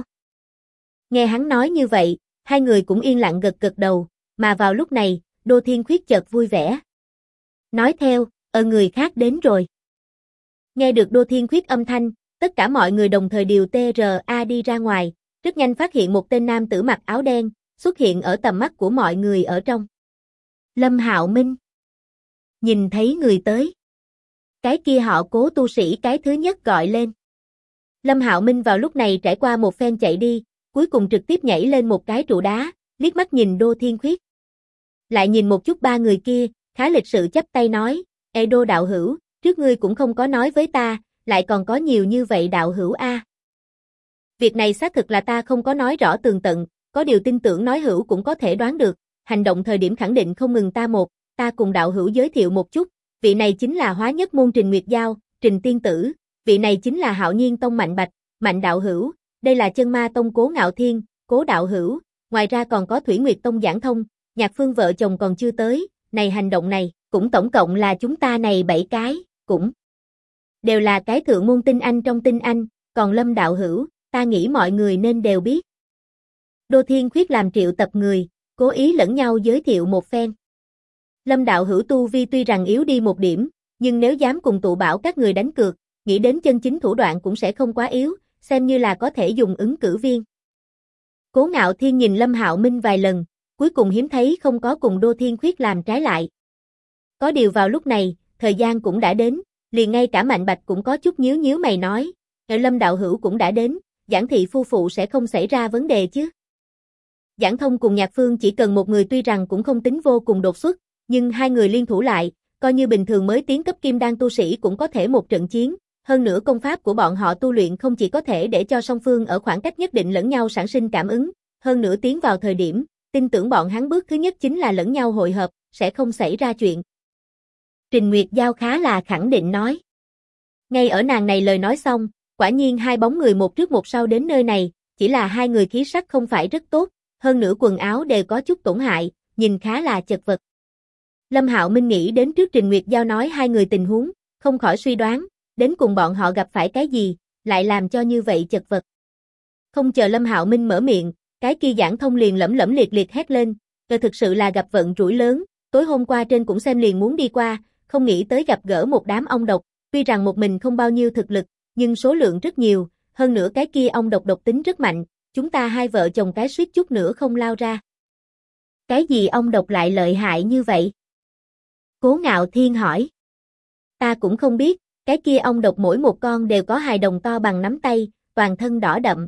Nghe hắn nói như vậy, hai người cũng yên lặng gật gật đầu, mà vào lúc này, Đô Thiên Khuyết chợt vui vẻ. Nói theo, người khác đến rồi. Nghe được Đô Thiên Khuyết âm thanh, tất cả mọi người đồng thời điều TRA đi ra ngoài, rất nhanh phát hiện một tên nam tử mặc áo đen, xuất hiện ở tầm mắt của mọi người ở trong. Lâm Hạo Minh. Nhìn thấy người tới. Cái kia họ Cố tu sĩ cái thứ nhất gọi lên. Lâm Hạo Minh vào lúc này trải qua một phen chạy đi, cuối cùng trực tiếp nhảy lên một cái trụ đá, liếc mắt nhìn Đô Thiên Khuyết. Lại nhìn một chút ba người kia, khá lịch sự chắp tay nói, Đô đạo hữu, trước ngươi cũng không có nói với ta, lại còn có nhiều như vậy đạo hữu a. Việc này xác thực là ta không có nói rõ tường tận, có điều tin tưởng nói hữu cũng có thể đoán được, hành động thời điểm khẳng định không ngừng ta cùng đạo hữu giới thiệu một chút, vị này chính là Hóa Nhất môn Trình Nguyệt Giao, Trình tiên tử, vị này chính là Hạo Nhiên tông Mạnh Bạch, Mạnh đạo hữu, đây là Chân Ma tông Cố Ngạo Thiên, Cố đạo hữu, ngoài ra còn có Thủy Nguyệt tông Giản Thông, Nhạc Phương vợ chồng còn chưa tới, này hành động này, cũng tổng cộng là chúng ta này 7 cái, cũng đều là cái thượng môn tinh anh trong tinh anh, còn Lâm đạo hữu, ta nghĩ mọi người nên đều biết. Đô Thiên Khuyết làm triệu tập người, cố ý lẫn nhau giới thiệu một phen. Lâm đạo hữu tu vi tuy rằng yếu đi một điểm, nhưng nếu dám cùng tụ bảo các người đánh cược, nghĩ đến chân chính thủ đoạn cũng sẽ không quá yếu, xem như là có thể dùng ứng cử viên. Cố Ngạo Thiên nhìn Lâm Hạo Minh vài lần, cuối cùng hiếm thấy không có cùng Đô Thiên Khuyết làm trái lại. Có điều vào lúc này, thời gian cũng đã đến, liền ngay cả Mạnh Bạch cũng có chút nhíu nhíu mày nói, Lâm đạo hữu cũng đã đến, Giản thị phu phụ sẽ không xảy ra vấn đề chứ. Giản Thông cùng Nhạc Phương chỉ cần một người tuy rằng cũng không tính vô cùng đột xuất, nhưng hai người liên thủ lại, coi như bình thường mới tiến cấp kim đan tu sĩ cũng có thể một trận chiến, hơn nữa công pháp của bọn họ tu luyện không chỉ có thể để cho song phương ở khoảng cách nhất định lẫn nhau sản sinh cảm ứng, hơn nữa tiến vào thời điểm, tin tưởng bọn hắn bước thứ nhất chính là lẫn nhau hội hợp, sẽ không xảy ra chuyện. Trình Nguyệt Giao khá là khẳng định nói. Ngay ở nàng này lời nói xong, quả nhiên hai bóng người một trước một sau đến nơi này, chỉ là hai người khí sắc không phải rất tốt, hơn nữa quần áo đều có chút tổn hại, nhìn khá là chật vật. Lâm Hạo Minh nghĩ đến trước Trình Nguyệt Giao nói hai người tình huống, không khỏi suy đoán, đến cùng bọn họ gặp phải cái gì, lại làm cho như vậy chật vật. Không chờ Lâm Hạo Minh mở miệng, cái kia Giản Thông liền lẩm lẩm liệt liệt hét lên, thực sự là gặp vận rủi lớn, tối hôm qua trên cũng xem liền muốn đi qua, không nghĩ tới gặp gỡ một đám ong độc, tuy rằng một mình không bao nhiêu thực lực, nhưng số lượng rất nhiều, hơn nữa cái kia ong độc độc tính rất mạnh, chúng ta hai vợ chồng cái suýt chút nữa không lao ra. Cái gì ong độc lại lợi hại như vậy? Cố Ngạo Thiên hỏi. Ta cũng không biết, cái kia ong độc mỗi một con đều có hài đồng to bằng nắm tay, toàn thân đỏ đậm.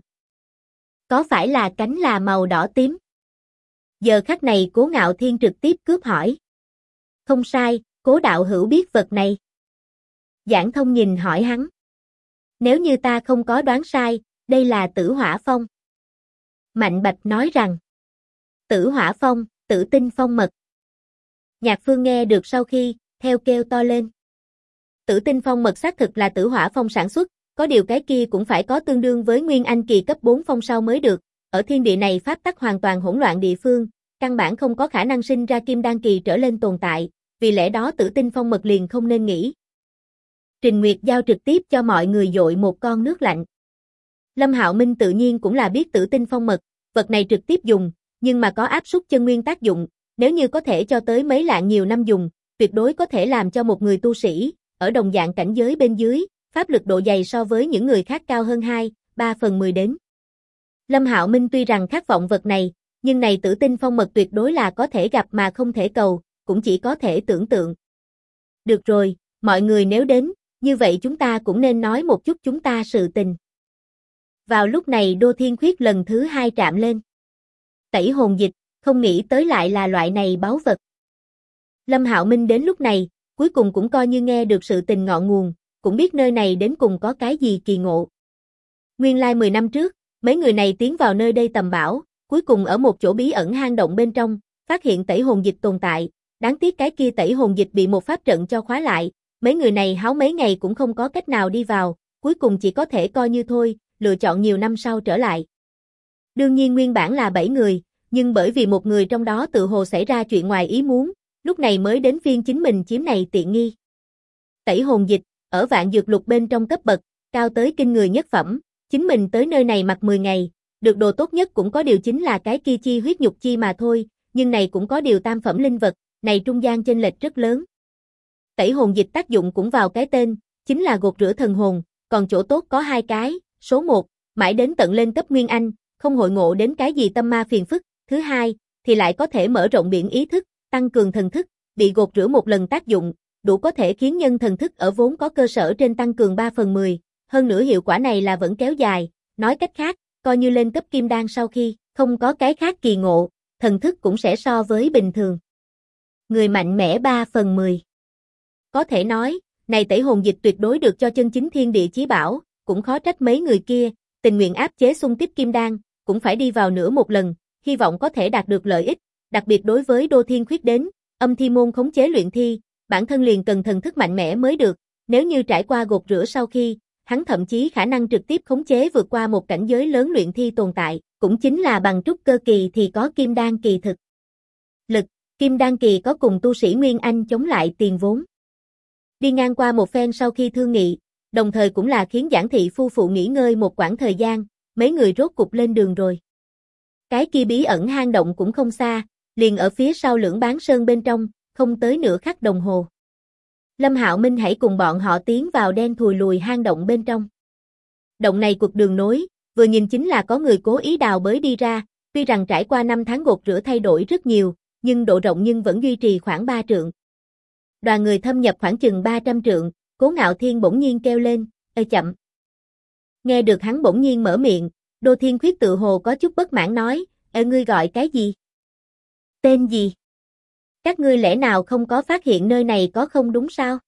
Có phải là cánh là màu đỏ tím? Giờ khắc này Cố Ngạo Thiên trực tiếp cướp hỏi. Không sai, Cố đạo hữu biết vật này. Giản Thông nhìn hỏi hắn. Nếu như ta không có đoán sai, đây là Tử Hỏa Phong. Mạnh Bạch nói rằng. Tử Hỏa Phong, Tử Tinh Phong mật. Nhạc Phương nghe được sau khi, theo kêu to lên. Tử Tinh Phong mật xác thực là Tử Hỏa Phong sản xuất, có điều cái kia cũng phải có tương đương với Nguyên Anh kỳ cấp 4 phong sau mới được, ở thiên địa này pháp tắc hoàn toàn hỗn loạn địa phương, căn bản không có khả năng sinh ra kim đan kỳ trở lên tồn tại, vì lẽ đó Tử Tinh Phong mật liền không nên nghĩ. Trình Nguyệt Giao trực tiếp cho mọi người dội một con nước lạnh. Lâm Hạo Minh tự nhiên cũng là biết Tử Tinh Phong mật, vật này trực tiếp dùng, nhưng mà có áp suất chân nguyên tác dụng, nếu như có thể cho tới mấy lạng nhiều năm dùng, tuyệt đối có thể làm cho một người tu sĩ, ở đồng dạng cảnh giới bên dưới, pháp lực độ dày so với những người khác cao hơn 2/3 đến. Lâm Hạo Minh tuy rằng khát vọng vật này, nhưng này Tử Tinh Phong mật tuyệt đối là có thể gặp mà không thể cầu, cũng chỉ có thể tưởng tượng. Được rồi, mọi người nếu đến, như vậy chúng ta cũng nên nói một chút chúng ta sự tình. Vào lúc này Đô Thiên Khuyết lần thứ 2 trạm lên. Tẩy hồn dịch, không nghĩ tới lại là loại này báu vật. Lâm Hạo Minh đến lúc này, cuối cùng cũng coi như nghe được sự tình ngọn nguồn, cũng biết nơi này đến cùng có cái gì kỳ ngộ. Nguyên lai 10 năm trước, mấy người này tiến vào nơi đây tầm bảo, cuối cùng ở một chỗ bí ẩn hang động bên trong, phát hiện tẩy hồn dịch tồn tại, đáng tiếc cái kia tẩy hồn dịch bị một pháp trận cho khóa lại, mấy người này háo mấy ngày cũng không có cách nào đi vào, cuối cùng chỉ có thể coi như thôi, lựa chọn nhiều năm sau trở lại. Đương nhiên nguyên bản là 7 người, nhưng bởi vì một người trong đó tự hồ xảy ra chuyện ngoài ý muốn, lúc này mới đến phiên chính mình chiếm này tiện nghi. Tẩy hồn dịch, ở vạn dược lục bên trong cấp bậc, cao tới kinh người nhất phẩm, chính mình tới nơi này mặc 10 ngày, được đồ tốt nhất cũng có điều chính là cái kia chi huyết nhục chi mà thôi, nhưng này cũng có điều tam phẩm linh vật, này trung gian chênh lệch rất lớn. Tẩy hồn dịch tác dụng cũng vào cái tên, chính là gột rửa thần hồn, còn chỗ tốt có 2 cái, số 1, mãi đến tận lên cấp Nguyên Anh, không hội ngộ đến cái gì tâm ma phiền phức, thứ 2, thì lại có thể mở rộng biển ý thức, tăng cường thần thức, bị gột rửa một lần tác dụng, đủ có thể khiến nhân thần thức ở vốn có cơ sở trên tăng cường 3/10, hơn nữa hiệu quả này là vẫn kéo dài, nói cách khác, coi như lên cấp kim đan sau khi không có cái khác kỳ ngộ, thần thức cũng sẽ so với bình thường. Người mạnh mẽ 3/10. Có thể nói, này tẩy hồn dịch tuyệt đối được cho chân chính thiên địa chí bảo, cũng khó trách mấy người kia, tình nguyện áp chế xung kích kim đan, cũng phải đi vào nữa một lần, hy vọng có thể đạt được lợi ích, đặc biệt đối với Đô Thiên Khuyết đến, âm thi môn khống chế luyện thi, bản thân liền cần thần thức mạnh mẽ mới được, nếu như trải qua gột rửa sau khi, hắn thậm chí khả năng trực tiếp khống chế vượt qua một cảnh giới lớn luyện thi tồn tại, cũng chính là bằng trúc cơ kỳ thì có kim đan kỳ thực lực, kim đan kỳ có cùng tu sĩ Nguyên Anh chống lại tiền vốn. Đi ngang qua một phen sau khi thương nghị, đồng thời cũng là khiến Giản Thị phu phụ nghỉ ngơi một quãng thời gian, mấy người rốt cục lên đường rồi. Cái kia bí ẩn hang động cũng không xa, liền ở phía sau Lưỡng Bán Sơn bên trong, không tới nửa khắc đồng hồ. Lâm Hạo Minh hãy cùng bọn họ tiến vào đen thùi lùi hang động bên trong. Động này cuộc đường nối, vừa nhìn chính là có người cố ý đào bới đi ra, tuy rằng trải qua 5 tháng gột rửa thay đổi rất nhiều, nhưng độ rộng nhưng vẫn duy trì khoảng 3 trượng. Đoàn người thâm nhập khoảng chừng 300 trượng, Cố Ngạo Thiên bỗng nhiên kêu lên, "Ê chậm." Nghe được hắn bỗng nhiên mở miệng, Đô Thiên Khuyết tự hồ có chút bất mãn nói, "Ê ngươi gọi cái gì? Tên gì? Các ngươi lẽ nào không có phát hiện nơi này có không đúng sao?"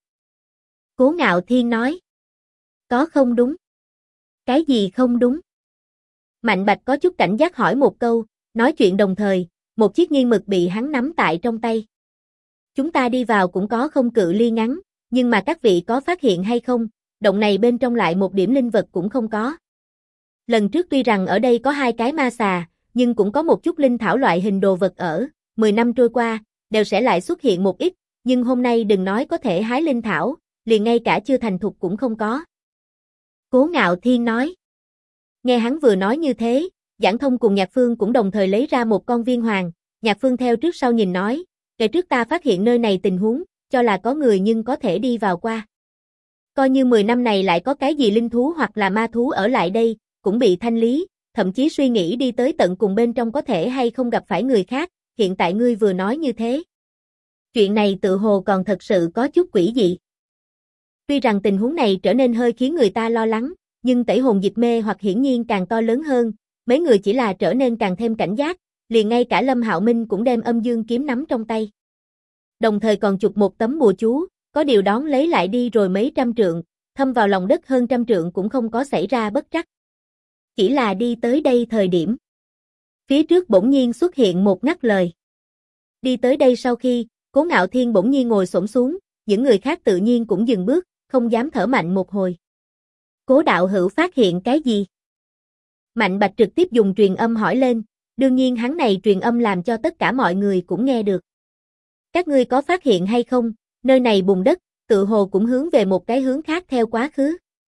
Cố Ngạo Thiên nói, "Có không đúng? Cái gì không đúng?" Mạnh Bạch có chút cảnh giác hỏi một câu, nói chuyện đồng thời, một chiếc nghiêng mực bị hắn nắm tại trong tay. "Chúng ta đi vào cũng có không cự ly ngắn, nhưng mà các vị có phát hiện hay không, động này bên trong lại một điểm linh vật cũng không có. Lần trước tuy rằng ở đây có 2 cái ma xà, nhưng cũng có một chút linh thảo loại hình đồ vật ở, 10 năm trôi qua, đều sẽ lại xuất hiện một ít, nhưng hôm nay đừng nói có thể hái linh thảo, liền ngay cả chưa thành thục cũng không có." Cố Ngạo Thiên nói. Nghe hắn vừa nói như thế, Giản Thông cùng Nhạc Phương cũng đồng thời lấy ra một con viên hoàng, Nhạc Phương theo trước sau nhìn nói, "Kể trước ta phát hiện nơi này tình huống, cho là có người nhưng có thể đi vào qua. Coi như 10 năm này lại có cái gì linh thú hoặc là ma thú ở lại đây, cũng bị thanh lý, thậm chí suy nghĩ đi tới tận cùng bên trong có thể hay không gặp phải người khác, hiện tại ngươi vừa nói như thế. Chuyện này tự hồ còn thật sự có chút quỷ dị." Tuy rằng tình huống này trở nên hơi khiến người ta lo lắng, nhưng tẩy hồn dịch mê hoặc hiển nhiên càng to lớn hơn, mấy người chỉ là trở nên càng thêm cảnh giác, liền ngay cả Lâm Hạo Minh cũng đem âm dương kiếm nắm trong tay. Đồng thời còn chụp một tấm bùa chú, có điều đón lấy lại đi rồi mấy trăm trượng, thâm vào lòng đất hơn trăm trượng cũng không có xảy ra bất trắc. Chỉ là đi tới đây thời điểm. Phía trước bỗng nhiên xuất hiện một ngắt lời. Đi tới đây sau khi, Cố Ngạo Thiên bỗng nhiên ngồi xổm xuống, những người khác tự nhiên cũng dừng bước, không dám thở mạnh một hồi. Cố đạo hữu phát hiện cái gì? Mạnh Bạch trực tiếp dùng truyền âm hỏi lên, đương nhiên hắn này truyền âm làm cho tất cả mọi người cũng nghe được. Các ngươi có phát hiện hay không, nơi này bùn đất, tự hồ cũng hướng về một cái hướng khác theo quá khứ.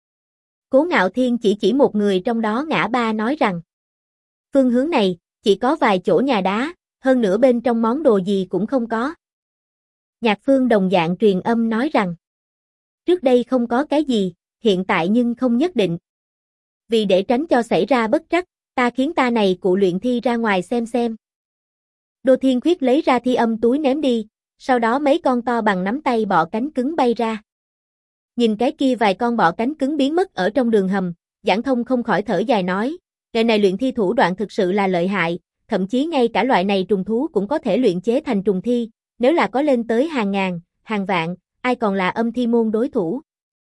Cố Ngạo Thiên chỉ một người trong đó ngã ba nói rằng, phương hướng này, chỉ có vài chỗ nhà đá, hơn nữa bên trong món đồ gì cũng không có. Nhạc Phương đồng dạng truyền âm nói rằng, trước đây không có cái gì, hiện tại nhưng không nhất định. Vì để tránh cho xảy ra bất trắc, ta khiến ta này cụ luyện thi ra ngoài xem. Đô Thiên Khuyết lấy ra thi âm túi ném đi, sau đó mấy con to bằng nắm tay bọ cánh cứng bay ra. Nhìn cái kia vài con bọ cánh cứng biến mất ở trong đường hầm, Giản Thông không khỏi thở dài nói, cái này luyện thi thủ đoạn thực sự là lợi hại, thậm chí ngay cả loại này trùng thú cũng có thể luyện chế thành trùng thi, nếu là có lên tới hàng ngàn, hàng vạn, ai còn là âm thi môn đối thủ.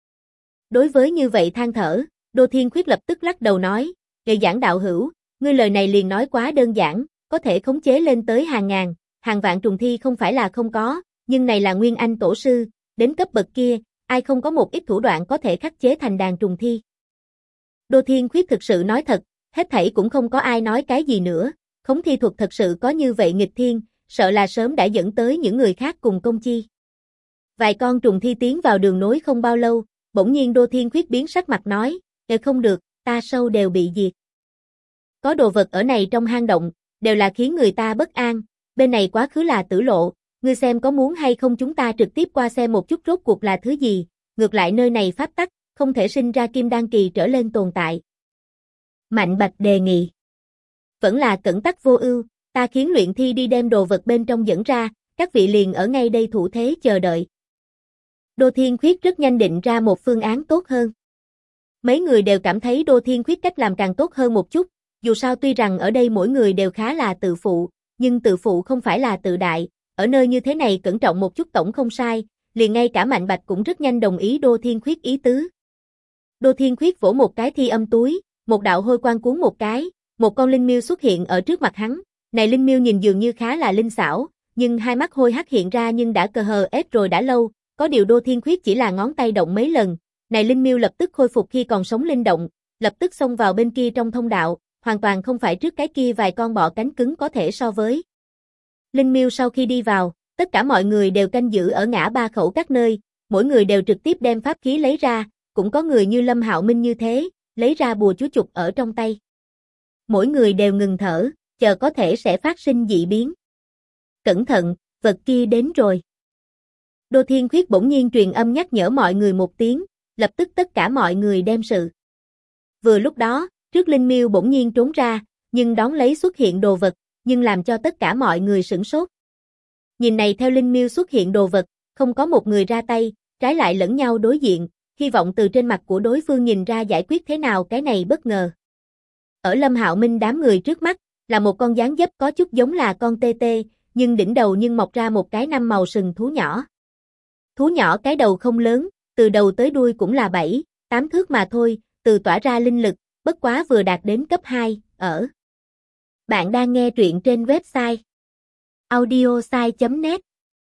Đối với như vậy than thở, Đô Thiên Khuyết lập tức lắc đầu nói, Nghệ Giảng đạo hữu, ngươi lời này liền nói quá đơn giản, có thể khống chế lên tới hàng ngàn, hàng vạn trùng thi không phải là không có, nhưng này là Nguyên Anh tổ sư, đến cấp bậc kia, ai không có một ít thủ đoạn có thể khắc chế thành đàn trùng thi. Đô Thiên Khuyết thực sự nói thật, hết thảy cũng không có ai nói cái gì nữa, khống thi thuật thật sự có như vậy nghịch thiên, sợ là sớm đã dẫn tới những người khác cùng công chi. Vài con trùng thi tiến vào đường nối không bao lâu, bỗng nhiên Đô Thiên Khuyết biến sắc mặt nói, không được, ta sâu đều bị diệt. Có đồ vật ở này trong hang động, đều là khiến người ta bất an, bên này quá khứ là tử lộ, ngươi xem có muốn hay không chúng ta trực tiếp qua xem một chút rốt cuộc là thứ gì, ngược lại nơi này pháp tắc, không thể sinh ra kim đan kỳ trở lên tồn tại. Mạnh Bạch đề nghị. Vẫn là cẩn tắc vô ưu, ta khiến luyện thi đi đem đồ vật bên trong dẫn ra, các vị liền ở ngay đây thủ thế chờ đợi. Đô Thiên Khuyết rất nhanh định ra một phương án tốt hơn. Mấy người đều cảm thấy Đô Thiên Khuyết cách làm càng tốt hơn một chút, dù sao tuy rằng ở đây mỗi người đều khá là tự phụ, nhưng tự phụ không phải là tự đại, ở nơi như thế này cẩn trọng một chút tổng không sai, liền ngay cả Mạnh Bạch cũng rất nhanh đồng ý Đô Thiên Khuyết ý tứ. Đô Thiên Khuyết vỗ một cái thi âm túi, một đạo hôi quang cuốn một cái, một con linh miêu xuất hiện ở trước mặt hắn, này linh miêu nhìn dường như khá là linh xảo, nhưng hai mắt hôi hắc hiện ra nhưng đã cờ hờ ép rồi đã lâu, có điều Đô Thiên Khuyết chỉ là ngón tay động mấy lần, này linh miêu lập tức khôi phục khi còn sống linh động, lập tức xông vào bên kia trong thông đạo, hoàn toàn không phải trước cái kia vài con bọ cánh cứng có thể so với. Linh miêu sau khi đi vào, tất cả mọi người đều canh giữ ở ngã ba khẩu các nơi, mỗi người đều trực tiếp đem pháp khí lấy ra, cũng có người như Lâm Hạo Minh như thế, lấy ra bùa chú chục ở trong tay. Mỗi người đều ngừng thở, chờ có thể sẽ phát sinh dị biến. Cẩn thận, vật kia đến rồi. Đô Thiên Khuyết bỗng nhiên truyền âm nhắc nhở mọi người một tiếng, lập tức tất cả mọi người đem sự. Vừa lúc đó, trước linh miêu bỗng nhiên trốn ra, nhưng đón lấy xuất hiện đồ vật, nhưng làm cho tất cả mọi người sửng sốt. Nhìn này theo linh miêu xuất hiện đồ vật, không có một người ra tay, trái lại lẫn nhau đối diện, hy vọng từ trên mặt của đối phương nhìn ra giải quyết thế nào cái này bất ngờ. Ở Lâm Hạo Minh đám người trước mắt, là một con dáng dấp có chút giống là con tê tê, nhưng đỉnh đầu nhưng mọc ra một cái 5 màu sừng thú nhỏ. Thú nhỏ cái đầu không lớn, từ đầu tới đuôi cũng là 7, 8 thước mà thôi, từ tỏa ra linh lực, bất quá vừa đạt đến cấp 2, ở. Bạn đang nghe truyện trên website audiosai.net.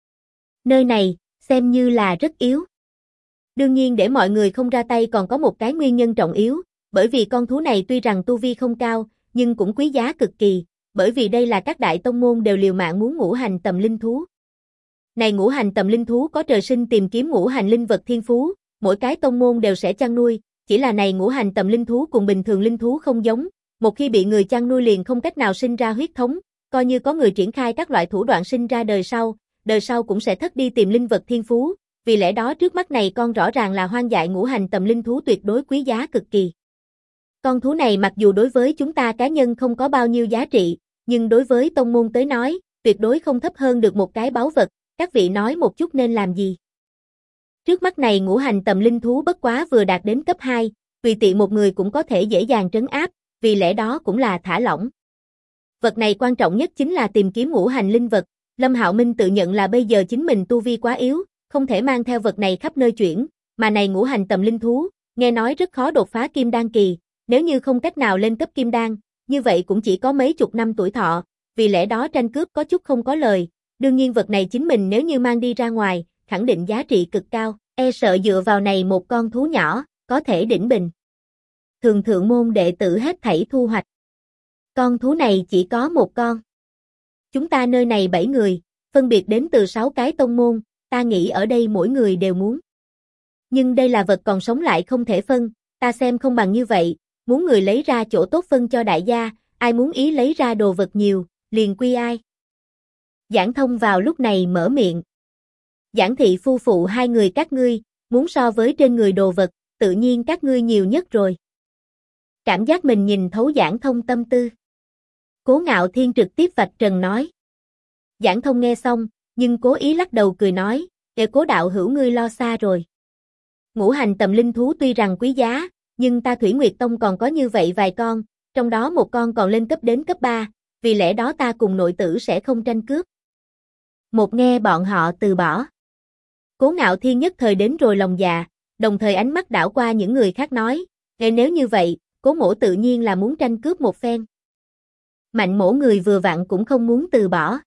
Nơi này, xem như là rất yếu. Đương nhiên để mọi người không ra tay còn có một cái nguyên nhân trọng yếu, bởi vì con thú này tuy rằng tu vi không cao, nhưng cũng quý giá cực kỳ, bởi vì đây là các đại tông môn đều liều mạng muốn ngũ hành tầm linh thú. Này ngũ hành tầm linh thú có trời sinh tìm kiếm ngũ hành linh vật thiên phú, mỗi cái tông môn đều sẽ chăn nuôi, chỉ là này ngũ hành tầm linh thú cùng bình thường linh thú không giống, một khi bị người chăn nuôi liền không cách nào sinh ra huyết thống, coi như có người triển khai các loại thủ đoạn sinh ra đời sau cũng sẽ thất đi tìm linh vật thiên phú, vì lẽ đó trước mắt này con rõ ràng là hoang dại ngũ hành tầm linh thú tuyệt đối quý giá cực kỳ. Con thú này mặc dù đối với chúng ta cá nhân không có bao nhiêu giá trị, nhưng đối với tông môn tới nói, tuyệt đối không thấp hơn được một cái báu vật, các vị nói một chút nên làm gì. Trước mắt này ngũ hành tầm linh thú bất quá vừa đạt đến cấp 2, tùy tiện một người cũng có thể dễ dàng trấn áp, vì lẽ đó cũng là thả lỏng. Vật này quan trọng nhất chính là tìm kiếm ngũ hành linh vật, Lâm Hạo Minh tự nhận là bây giờ chính mình tu vi quá yếu, không thể mang theo vật này khắp nơi chuyển, mà này ngũ hành tầm linh thú, nghe nói rất khó đột phá kim đan kỳ, nếu như không cách nào lên cấp kim đan, như vậy cũng chỉ có mấy chục năm tuổi thọ, vì lẽ đó tranh cướp có chút không có lời, đương nhiên vật này chính mình nếu như mang đi ra ngoài, khẳng định giá trị cực cao, e sợ dựa vào này một con thú nhỏ, có thể đỉnh bình. Thường thượng môn đệ tử hết thảy thu hoạch. Con thú này chỉ có một con. Chúng ta nơi này 7 người, phân biệt đến từ 6 cái tông môn, ta nghĩ ở đây mỗi người đều muốn. Nhưng đây là vật còn sống lại không thể phân, ta xem không bằng như vậy, muốn người lấy ra chỗ tốt phân cho đại gia, ai muốn ý lấy ra đồ vật nhiều, liền quy ai. Giảng Thông vào lúc này mở miệng. Giảng Thị phu phụ hai người các ngươi, muốn so với trên người đồ vật, tự nhiên các ngươi nhiều nhất rồi. Cảm giác mình nhìn thấu Giảng Thông tâm tư. Cố Ngạo Thiên trực tiếp vạch trần nói. Giảng Thông nghe xong, nhưng cố ý lắc đầu cười nói, để Cố đạo hữu ngươi lo xa rồi. Ngũ hành tầm linh thú tuy rằng quý giá, nhưng ta Thủy Nguyệt Tông còn có như vậy vài con, trong đó một con còn lên cấp đến cấp 3, vì lẽ đó ta cùng nội tử sẽ không tranh cướp. Một nghe bọn họ từ bỏ. Cố Ngạo Thiên nhất thời đến rồi lòng dạ, đồng thời ánh mắt đảo qua những người khác nói, nếu như vậy, Cố Mỗ tự nhiên là muốn tranh cướp một phen. Mạnh Mỗ người vừa vặn cũng không muốn từ bỏ.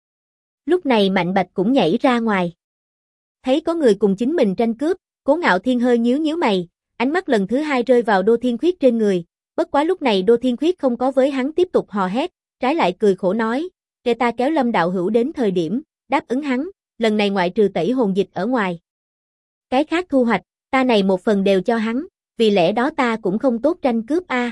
Lúc này Mạnh Bạch cũng nhảy ra ngoài. Thấy có người cùng chính mình tranh cướp, Cố Ngạo Thiên hơi nhíu nhíu mày, ánh mắt lần thứ hai rơi vào Đô Thiên Khuyết trên người, bất quá lúc này Đô Thiên Khuyết không có với hắn tiếp tục hò hét, trái lại cười khổ nói, kẻ ta kéo Lâm đạo hữu đến thời điểm, đáp ứng hắn, lần này ngoại trừ tẩy hồn dịch ở ngoài. Cái khác thu hoạch, ta này một phần đều cho hắn, vì lẽ đó ta cũng không tốt tranh cướp a.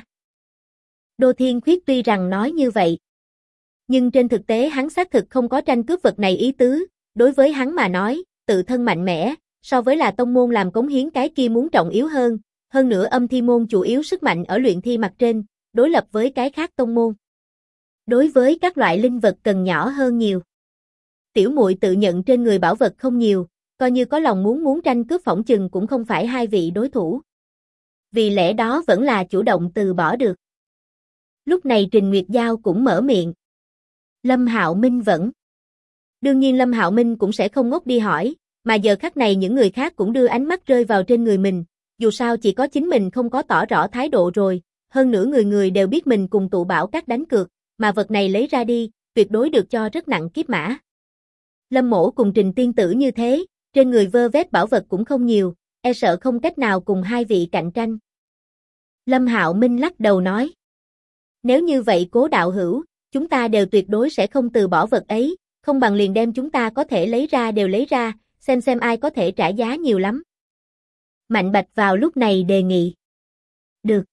Đô Thiên Khuyết tuy rằng nói như vậy, nhưng trên thực tế hắn xác thực không có tranh cướp vật này ý tứ, đối với hắn mà nói, tự thân mạnh mẽ, so với là tông môn làm cống hiến cái kia muốn trọng yếu hơn nữa âm thi môn chủ yếu sức mạnh ở luyện thi mặt trên, đối lập với cái khác tông môn. Đối với các loại linh vật cần nhỏ hơn nhiều. Tiểu muội tự nhận trên người bảo vật không nhiều, coi như có lòng muốn tranh cướp phỏng chừng cũng không phải hai vị đối thủ. Vì lẽ đó vẫn là chủ động từ bỏ được. Lúc này Trình Nguyệt Giao cũng mở miệng. Lâm Hạo Minh vẫn. Đương nhiên Lâm Hạo Minh cũng sẽ không ngốc đi hỏi, mà giờ khắc này những người khác cũng đưa ánh mắt rơi vào trên người mình, dù sao chỉ có chính mình không có tỏ rõ thái độ rồi, hơn nữa người người đều biết mình cùng tụ bảo các đánh cược, mà vật này lấy ra đi, tuyệt đối được cho rất nặng kiếp mã. Lâm Mỗ cùng Trình tiên tử như thế, trên người vơ vét bảo vật cũng không nhiều, e sợ không cách nào cùng hai vị cạnh tranh. Lâm Hạo Minh lắc đầu nói. Nếu như vậy Cố đạo hữu, chúng ta đều tuyệt đối sẽ không từ bỏ vật ấy, không bằng liền đem chúng ta có thể lấy ra đều lấy ra, xem ai có thể trả giá nhiều lắm. Mạnh Bạch vào lúc này đề nghị. Được.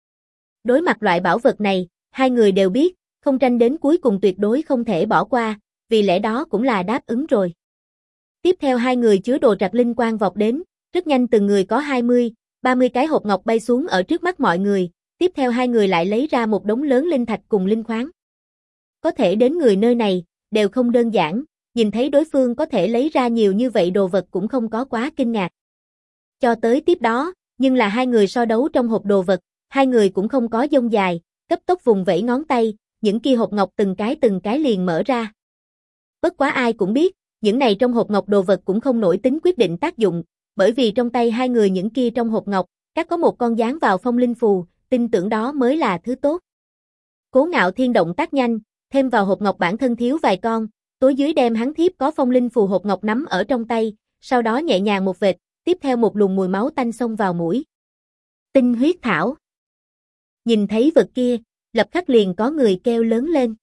Đối mặt loại bảo vật này, hai người đều biết, không tranh đến cuối cùng tuyệt đối không thể bỏ qua, vì lẽ đó cũng là đáp ứng rồi. Tiếp theo hai người chứa đồ trạc linh quang vọt đến, rất nhanh từng người có 20, 30 cái hộp ngọc bay xuống ở trước mắt mọi người, tiếp theo hai người lại lấy ra một đống lớn linh thạch cùng linh khoáng. Có thể đến người nơi này, đều không đơn giản, nhìn thấy đối phương có thể lấy ra nhiều như vậy đồ vật cũng không có quá kinh ngạc. Cho tới tiếp đó, nhưng là hai người so đấu trong hộp đồ vật, hai người cũng không có dông dài, cấp tốc vùng vẫy ngón tay, những kia hộp ngọc từng cái liền mở ra. Bất quá ai cũng biết, những này trong hộp ngọc đồ vật cũng không nổi tính quyết định tác dụng, bởi vì trong tay hai người những kia trong hộp ngọc, các có một con dán vào phong linh phù, tin tưởng đó mới là thứ tốt. Cố Ngạo Thiên động tác nhanh, thêm vào hộp ngọc bản thân thiếu vài con, tối dưới đem hắn thiếp có phong linh phù hộp ngọc nắm ở trong tay, sau đó nhẹ nhàng một vệt, tiếp theo một luồng mùi máu tanh xông vào mũi. Tinh huyết thảo. Nhìn thấy vật kia, lập khắc liền có người kêu lớn lên.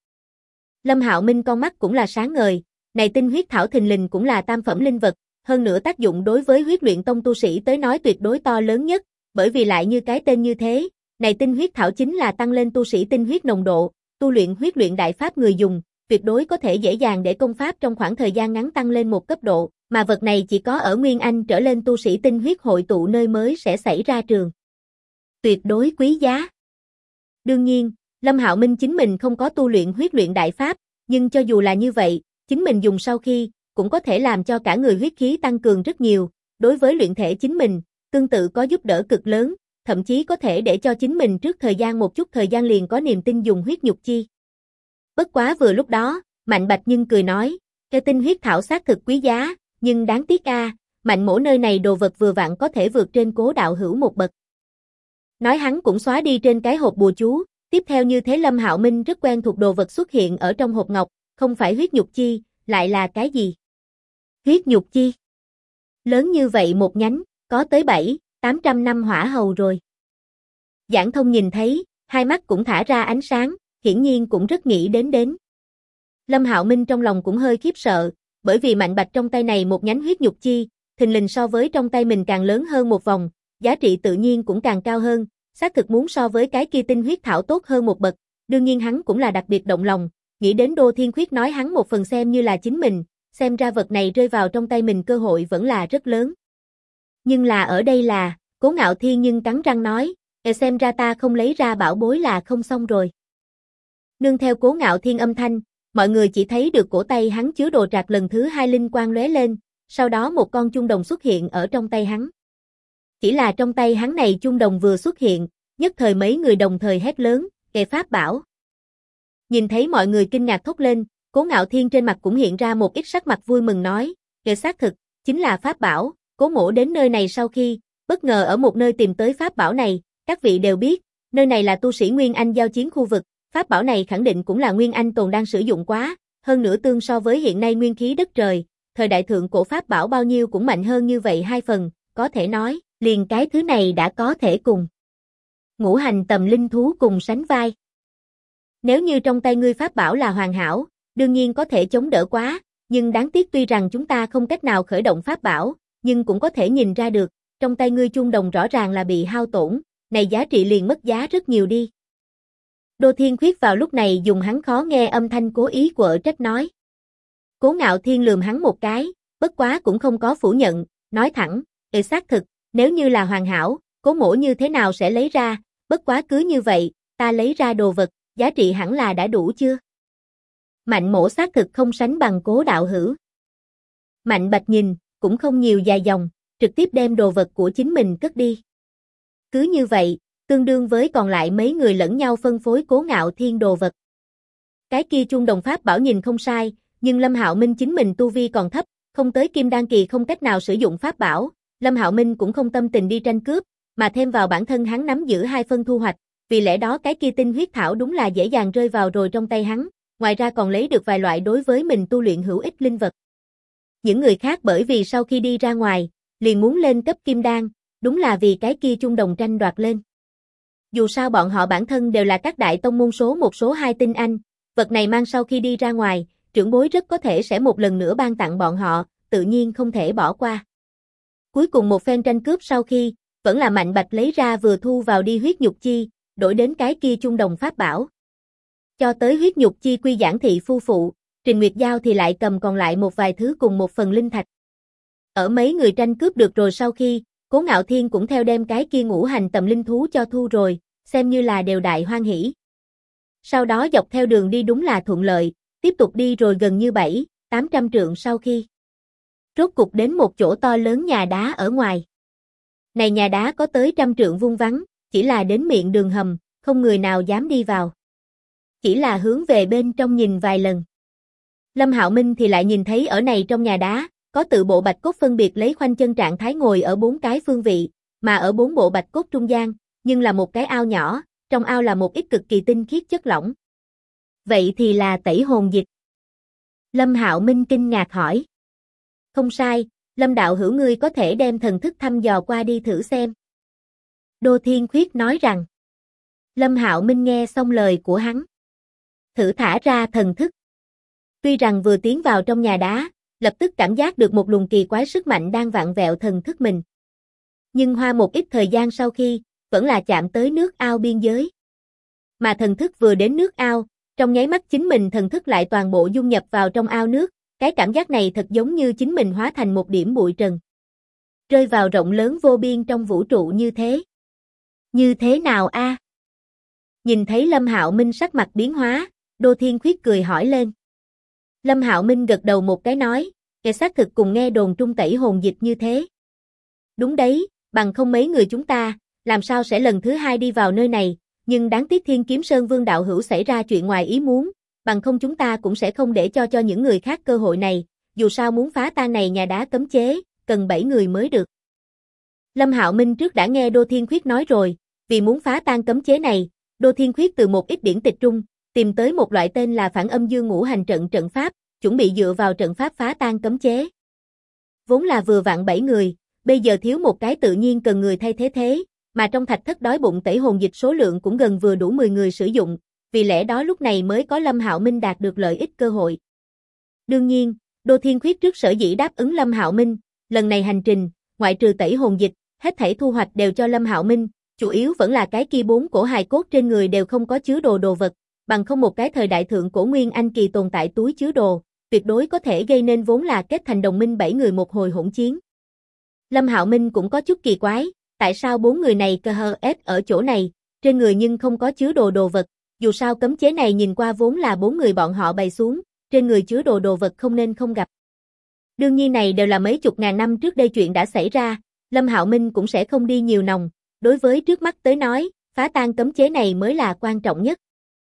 Lâm Hạo Minh con mắt cũng là sáng ngời, này tinh huyết thảo thình lình cũng là tam phẩm linh vật, hơn nữa tác dụng đối với huyết luyện tông tu sĩ tới nói tuyệt đối to lớn nhất, bởi vì lại như cái tên như thế, này tinh huyết thảo chính là tăng lên tu sĩ tinh huyết nồng độ, tu luyện huyết luyện đại pháp người dùng, tuyệt đối có thể dễ dàng để công pháp trong khoảng thời gian ngắn tăng lên một cấp độ, mà vật này chỉ có ở Nguyên Anh trở lên tu sĩ tinh huyết hội tụ nơi mới sẽ xảy ra trường. Tuyệt đối quý giá. Đương nhiên, Lâm Hạo Minh chính mình không có tu luyện huyết luyện đại pháp, nhưng cho dù là như vậy, chính mình dùng sau khi, cũng có thể làm cho cả người huyết khí tăng cường rất nhiều, đối với luyện thể chính mình, tương tự có giúp đỡ cực lớn, thậm chí có thể để cho chính mình trước thời gian một chút thời gian liền có niềm tin dùng huyết nhục chi. Bất quá vừa lúc đó, Mạnh Bạch nhưng cười nói, cái tinh huyết thảo xác thực quý giá, nhưng đáng tiếc Mạnh Mỗ nơi này đồ vật vừa vặn có thể vượt trên Cố đạo hữu một bậc. Nói hắn cũng xóa đi trên cái hộp bùa chú, tiếp theo như thế Lâm Hạo Minh rất quen thuộc đồ vật xuất hiện ở trong hộp ngọc, không phải huyết nhục chi, lại là cái gì? Huyết nhục chi. Lớn như vậy một nhánh, có tới 700-800 năm hỏa hầu rồi. Giảng Thông nhìn thấy, hai mắt cũng thả ra ánh sáng, hiển nhiên cũng rất nghĩ đến. Lâm Hạo Minh trong lòng cũng hơi khiếp sợ, bởi vì Mạnh Bạch trong tay này một nhánh huyết nhục chi, thình lình so với trong tay mình càng lớn hơn một vòng, giá trị tự nhiên cũng càng cao hơn, xác thực muốn so với cái kia tinh huyết thảo tốt hơn một bậc, đương nhiên hắn cũng là đặc biệt động lòng, nghĩ đến Đô Thiên Khuyết nói hắn một phần xem như là chính mình, xem ra vật này rơi vào trong tay mình cơ hội vẫn là rất lớn. Nhưng là ở đây là, Cố Ngạo Thiên nhưng cắn răng nói, xem ra ta không lấy ra bảo bối là không xong rồi. Nương theo Cố Ngạo Thiên âm thanh, mọi người chỉ thấy được cổ tay hắn chứa đồ trạc lần thứ hai linh quang lóe lên, sau đó một con chuông đồng xuất hiện ở trong tay hắn. Chỉ là trong tay hắn này chuông đồng vừa xuất hiện, nhất thời mấy người đồng thời hét lớn, pháp bảo. Nhìn thấy mọi người kinh ngạc thốt lên, Cố Ngạo Thiên trên mặt cũng hiện ra một ít sắc mặt vui mừng nói, xác thực, chính là pháp bảo, Cố mỗ đến nơi này sau khi, bất ngờ ở một nơi tìm tới pháp bảo này, các vị đều biết, nơi này là tu sĩ Nguyên Anh giao chiến khu vực, pháp bảo này khẳng định cũng là Nguyên Anh tồn đang sử dụng quá, hơn nữa tương so với hiện nay nguyên khí đất trời, thời đại thượng cổ pháp bảo bao nhiêu cũng mạnh hơn như vậy 2 phần, có thể nói, liền cái thứ này đã có thể cùng ngũ hành tầm linh thú cùng sánh vai. Nếu như trong tay ngươi pháp bảo là hoàn hảo, đương nhiên có thể chống đỡ quá, nhưng đáng tiếc tuy rằng chúng ta không cách nào khởi động pháp bảo, nhưng cũng có thể nhìn ra được, trong tay ngươi chuông đồng rõ ràng là bị hao tổn, này giá trị liền mất giá rất nhiều đi. Đô Thiên Khuyết vào lúc này dùng hắn khó nghe âm thanh cố ý quở trách nói. Cố Ngạo Thiên lườm hắn một cái, bất quá cũng không có phủ nhận, nói thẳng, xác thực, nếu như là hoàn hảo, Cố mỗ như thế nào sẽ lấy ra, bất quá cứ như vậy, ta lấy ra đồ vật, giá trị hẳn là đã đủ chưa? Mạnh mỗ xác thực không sánh bằng Cố đạo hữu. Mạnh Bạch nhìn, cũng không nhiều dài dòng, trực tiếp đem đồ vật của chính mình cất đi. Cứ như vậy, tương đương với còn lại mấy người lẫn nhau phân phối Cố Ngạo Thiên đồ vật. Cái kia chuông đồng pháp bảo nhìn không sai, nhưng Lâm Hạo Minh chính mình tu vi còn thấp, không tới kim đan kỳ không cách nào sử dụng pháp bảo, Lâm Hạo Minh cũng không tâm tình đi tranh cướp, mà thêm vào bản thân hắn nắm giữ 2 phân thu hoạch, vì lẽ đó cái kia tinh huyết thảo đúng là dễ dàng rơi vào rồi trong tay hắn, ngoài ra còn lấy được vài loại đối với mình tu luyện hữu ích linh vật. Những người khác bởi vì sau khi đi ra ngoài, liền muốn lên cấp kim đan, đúng là vì cái kia chuông đồng tranh đoạt lên. Dù sao bọn họ bản thân đều là các đại tông môn số 1 số 2 tinh anh, vật này mang sau khi đi ra ngoài, trưởng bối rất có thể sẽ một lần nữa ban tặng bọn họ, tự nhiên không thể bỏ qua. Cuối cùng một phen tranh cướp sau khi, vẫn là Mạnh Bạch lấy ra vừa thu vào đi huyết nhục chi, đổi đến cái kia chuông đồng pháp bảo. Cho tới huyết nhục chi quy giảng thị phu phụ, Trình Nguyệt Giao thì lại cầm còn lại một vài thứ cùng một phần linh thạch. Ở mấy người tranh cướp được rồi sau khi, Cố Ngạo Thiên cũng theo đem cái kia ngũ hành tầm linh thú cho thu rồi, xem như là đều đại hoan hỉ. Sau đó dọc theo đường đi đúng là thuận lợi, tiếp tục đi rồi gần như 700-800 trượng sau khi. Rốt cục đến một chỗ to lớn nhà đá ở ngoài. Này nhà đá có tới 100 trượng vuông vắn, chỉ là đến miệng đường hầm, không người nào dám đi vào. Chỉ là hướng về bên trong nhìn vài lần. Lâm Hạo Minh thì lại nhìn thấy ở này trong nhà đá, có tự bộ bạch cốt phân biệt lấy khoanh chân trạng thái ngồi ở 4 cái phương vị, mà ở 4 bộ bạch cốt trung gian, nhưng là một cái ao nhỏ, trong ao là một ít cực kỳ tinh khiết chất lỏng. Vậy thì là tẩy hồn dịch. Lâm Hạo Minh kinh ngạc hỏi. Không sai, Lâm đạo hữu ngươi có thể đem thần thức thăm dò qua đi thử xem. Đô Thiên Khuyết nói rằng. Lâm Hạo Minh nghe xong lời của hắn. Thử thả ra thần thức. Tuy rằng vừa tiến vào trong nhà đá, lập tức cảm giác được một luồng kỳ quái sức mạnh đang vặn vẹo thần thức mình. Nhưng hoa một ít thời gian sau khi, vẫn là chạm tới nước ao biên giới. Mà thần thức vừa đến nước ao, trong nháy mắt chính mình thần thức lại toàn bộ dung nhập vào trong ao nước, cái cảm giác này thật giống như chính mình hóa thành một điểm bụi trần. Rơi vào rộng lớn vô biên trong vũ trụ như thế. Như thế nào a? Nhìn thấy Lâm Hạo Minh sắc mặt biến hóa, Đô Thiên Khuyết cười hỏi lên. Lâm Hạo Minh gật đầu một cái nói, xác thực cùng nghe đồn trung tẩy hồn dịch như thế. Đúng đấy, bằng không mấy người chúng ta, làm sao sẽ lần thứ 2 đi vào nơi này, nhưng đáng tiếc Thiên Kiếm Sơn Vương đạo hữu xảy ra chuyện ngoài ý muốn, bằng không chúng ta cũng sẽ không để cho những người khác cơ hội này, dù sao muốn phá tan này nhà đá cấm chế, cần 7 người mới được. Lâm Hạo Minh trước đã nghe Đô Thiên Khuyết nói rồi, vì muốn phá tan cấm chế này, Đô Thiên Khuyết từ một ít điển tịch trung, tìm tới một loại tên là phản âm dương ngũ hành trận pháp, chuẩn bị dựa vào trận pháp phá tan cấm chế. Vốn là vừa vặn 7 người, bây giờ thiếu một cái tự nhiên cần người thay thế, mà trong thạch thất đói bụng tẩy hồn dịch số lượng cũng gần vừa đủ 10 người sử dụng, vì lẽ đó lúc này mới có Lâm Hạo Minh đạt được lợi ích cơ hội. Đương nhiên, Đô Thiên Khuyết trước sở dĩ đáp ứng Lâm Hạo Minh, lần này hành trình, ngoại trừ tẩy hồn dịch, hết thảy thu hoạch đều cho Lâm Hạo Minh, chủ yếu vẫn là cái kia 4 cổ hài cốt trên người đều không có chứa đồ vật, bằng không một cái thời đại thượng cổ nguyên anh kỳ tồn tại túi chứa đồ, tuyệt đối có thể gây nên vốn là kết thành đồng minh 7 người một hồi hỗn chiến. Lâm Hạo Minh cũng có chút kỳ quái, tại sao 4 người này cơ hờ ép ở chỗ này, trên người nhưng không có chứa đồ vật, dù sao cấm chế này nhìn qua vốn là 4 người bọn họ bày xuống, trên người chứa đồ vật không nên không gặp. Đương nhiên này đều là mấy chục ngàn năm trước đây chuyện đã xảy ra, Lâm Hạo Minh cũng sẽ không đi nhiều nòng, đối với trước mắt tới nói, phá tan cấm chế này mới là quan trọng nhất.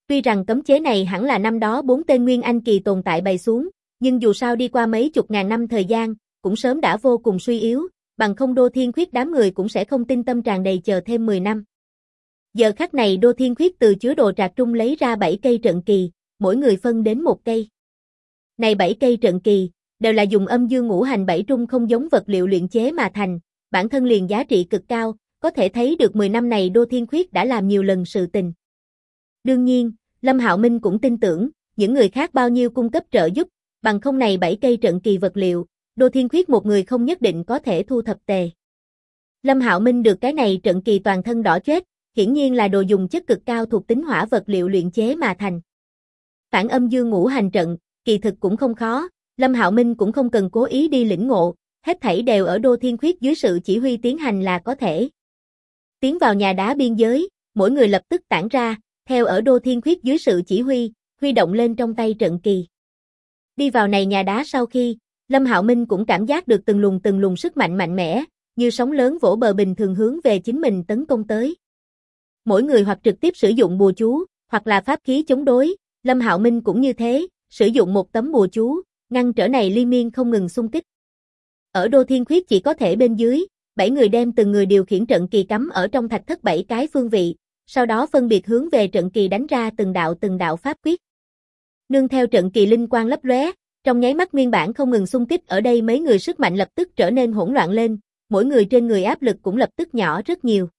Tuy rằng cấm chế này hẳn là năm đó 4 tên Nguyên Anh kỳ tồn tại bày xuống, nhưng dù sao đi qua mấy chục ngàn năm thời gian, cũng sớm đã vô cùng suy yếu, bằng không Đô Thiên Khuyết đám người cũng sẽ không tin tâm tràn đầy chờ thêm 10 năm. Giờ khắc này Đô Thiên Khuyết từ chứa đồ trạc trung lấy ra 7 cây trận kỳ, mỗi người phân đến một cây. Này 7 cây trận kỳ, đều là dùng âm dương ngũ hành 7 trung không giống vật liệu luyện chế mà thành, bản thân liền giá trị cực cao, có thể thấy được 10 năm này Đô Thiên Khuyết đã làm nhiều lần sự tình. Đương nhiên, Lâm Hạo Minh cũng tin tưởng, những người khác bao nhiêu cung cấp trợ giúp, bằng không này 7 cây trận kỳ vật liệu, Đô Thiên Khuyết một người không nhất định có thể thu thập tề. Lâm Hạo Minh được cái này trận kỳ toàn thân đỏ chét, hiển nhiên là đồ dùng chất cực cao thuộc tính hỏa vật liệu luyện chế mà thành. Phản âm dương ngũ hành trận, kỳ thực cũng không khó, Lâm Hạo Minh cũng không cần cố ý đi lĩnh ngộ, hết thảy đều ở Đô Thiên Khuyết dưới sự chỉ huy tiến hành là có thể. Tiến vào nhà đá biên giới, mỗi người lập tức tản ra, theo ở Đô Thiên Khuyết dưới sự chỉ huy động lên trong tay trận kỳ. Đi vào này nhà đá sau khi, Lâm Hạo Minh cũng cảm giác được từng luồng sức mạnh mạnh mẽ, như sóng lớn vỗ bờ bình thường hướng về chính mình tấn công tới. Mỗi người hoặc trực tiếp sử dụng bùa chú, hoặc là pháp khí chống đối, Lâm Hạo Minh cũng như thế, sử dụng một tấm bùa chú, ngăn trở này liên miên không ngừng xung kích. Ở Đô Thiên Khuyết chỉ có thể bên dưới, 7 người đem từng người điều khiển trận kỳ cắm ở trong thạch thất 7 cái phương vị, sau đó phân biệt hướng về trận kỳ đánh ra từng đạo pháp quyết. Nương theo trận kỳ linh quang lấp lóe, trong nháy mắt nguyên bản không ngừng xung kích ở đây mấy người sức mạnh lập tức trở nên hỗn loạn lên, mỗi người trên người áp lực cũng lập tức nhỏ rất nhiều.